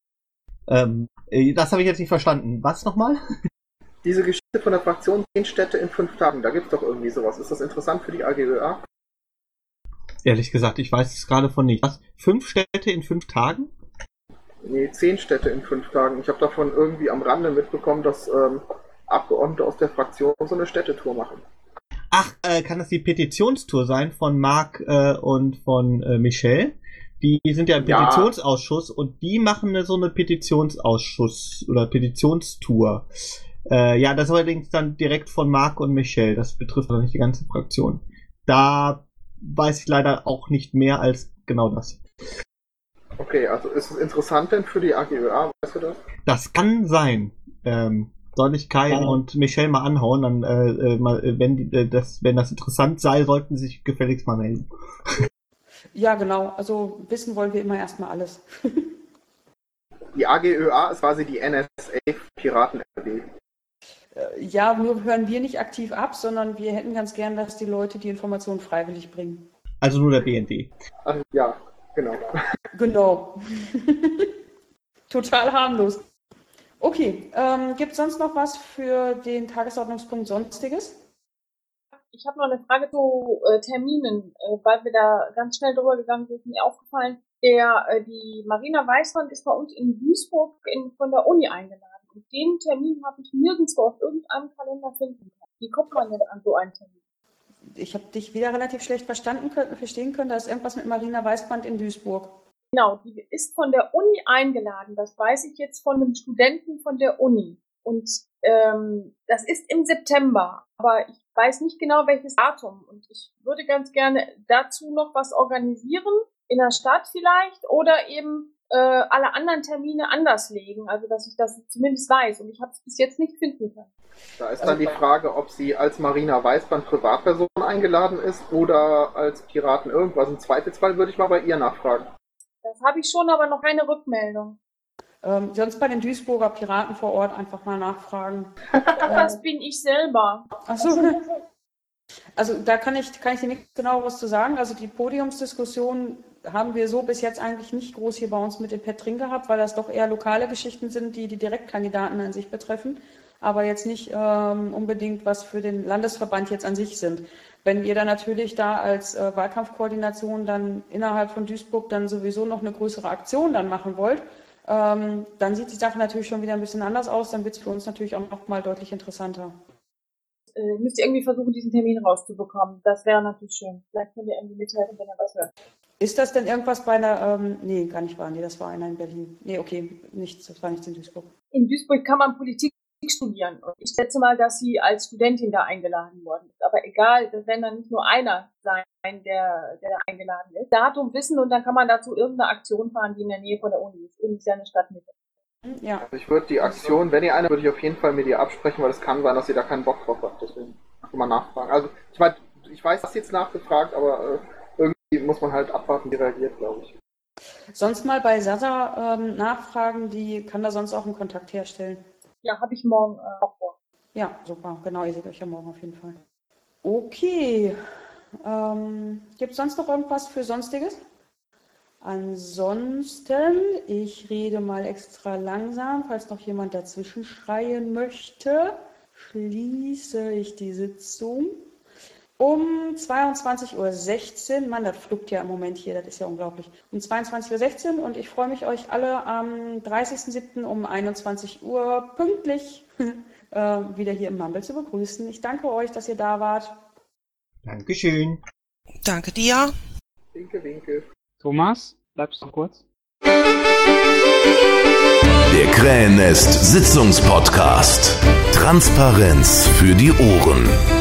Das habe ich jetzt nicht verstanden. Was nochmal? Diese Geschichte von der Fraktion 10 Städte in 5 Tagen, da gibt es doch irgendwie sowas. Ist das interessant für die AGÖA? Ehrlich gesagt, ich weiß es gerade von nicht. Was? 5 Städte in 5 Tagen? Nee, 10 Städte in 5 Tagen. Ich habe davon irgendwie am Rande mitbekommen, dass Abgeordnete aus der Fraktion so eine Städtetour machen. Ach, kann das die Petitionstour sein von Marc und von Michelle? Die sind ja im Petitionsausschuss und die machen so eine Petitionsausschuss oder Petitionstour. Ja, das allerdings dann direkt von Marc und Michelle. Das betrifft noch nicht die ganze Fraktion. Da weiß ich leider auch nicht mehr als genau das. Okay, also ist es interessant denn für die AGÖA? Weißt du das? Das kann sein. Soll ich Kai und Michelle mal anhauen, dann wenn das interessant sei, sollten sie sich gefälligst mal melden. Ja, genau. Also wissen wollen wir immer erstmal alles. Die AGÖA ist quasi die NSA Piraten-NRW. Ja, nur hören wir nicht aktiv ab, sondern wir hätten ganz gern, dass die Leute die Informationen freiwillig bringen. Also nur der BND. Ach, ja, genau. Genau. Total harmlos. Okay, gibt es sonst noch was für den Tagesordnungspunkt Sonstiges? Ich habe noch eine Frage zu Terminen, weil wir da ganz schnell drüber gegangen sind, ist mir aufgefallen. Die Marina Weißmann ist bei uns in Duisburg von der Uni eingeladen. Und den Termin habe ich nirgendwo auf irgendeinem Kalender finden können. Wie kommt man denn an so einen Termin? Ich habe dich wieder relativ schlecht verstehen können. Da ist irgendwas mit Marina Weißband in Duisburg. Genau, die ist von der Uni eingeladen. Das weiß ich jetzt von einem Studenten von der Uni. Und das ist im September. Aber ich weiß nicht genau, welches Datum. Und ich würde ganz gerne dazu noch was organisieren. In der Stadt vielleicht. Oder eben alle anderen Termine anders legen. Also, dass ich das zumindest weiß. Und ich habe es bis jetzt nicht finden können. Da ist dann die Frage, ob sie als Marina Weißband Privatperson eingeladen ist oder als Piraten irgendwas. Im Zweifelsfall würde ich mal bei ihr nachfragen. Das habe ich schon, aber noch keine Rückmeldung. Sonst bei den Duisburger Piraten vor Ort einfach mal nachfragen. Das bin ich selber. Ach so. Also da kann ich dir nichts genaueres zu sagen. Also die Podiumsdiskussion haben wir so bis jetzt eigentlich nicht groß hier bei uns mit dem Pet drin gehabt, weil das doch eher lokale Geschichten sind, die Direktkandidaten an sich betreffen, aber jetzt nicht unbedingt was für den Landesverband jetzt an sich sind. Wenn ihr dann natürlich da als Wahlkampfkoordination dann innerhalb von Duisburg dann sowieso noch eine größere Aktion dann machen wollt, dann sieht die Sache natürlich schon wieder ein bisschen anders aus, dann wird es für uns natürlich auch noch mal deutlich interessanter. Müsst ihr irgendwie versuchen, diesen Termin rauszubekommen. Das wäre natürlich schön. Vielleicht könnt ihr irgendwie mithelfen, wenn ihr was hört. Ist das denn irgendwas bei einer, nee, gar nicht wahr, nee, das war einer in Berlin. Nee, okay, nichts, das war nichts in Duisburg. In Duisburg kann man Politik studieren. Und ich schätze mal, dass sie als Studentin da eingeladen worden ist. Aber egal, das werden dann nicht nur einer sein, der da eingeladen ist. Datum wissen und dann kann man dazu irgendeine Aktion fahren, die in der Nähe von der Uni ist. Irgendwie ist ja eine Stadtmitte. Ja. Also ich würde die Aktion, wenn ihr eine, würde ich auf jeden Fall mit ihr absprechen, weil es kann sein, dass sie da keinen Bock drauf hat. Deswegen kann man nachfragen. Also ich weiß, dass sie jetzt nachgefragt, aber irgendwie muss man halt abwarten, wie reagiert, glaube ich. Sonst mal bei Sasa nachfragen, die kann da sonst auch einen Kontakt herstellen. Ja, habe ich morgen auch vor. Ja, super, genau, ihr seht euch ja morgen auf jeden Fall. Okay, gibt es sonst noch irgendwas für Sonstiges? Ansonsten, ich rede mal extra langsam, falls noch jemand dazwischen schreien möchte, schließe ich die Sitzung. Um 22:16 Uhr, Mann, das flugt ja im Moment hier, das ist ja unglaublich. Um 22:16 Uhr und ich freue mich, euch alle am 30.07. um 21 Uhr pünktlich wieder hier im Mumble zu begrüßen. Ich danke euch, dass ihr da wart. Dankeschön. Danke dir. Winke, winke. Thomas, bleibst du kurz? Der Krähennest Sitzungspodcast. Transparenz für die Ohren.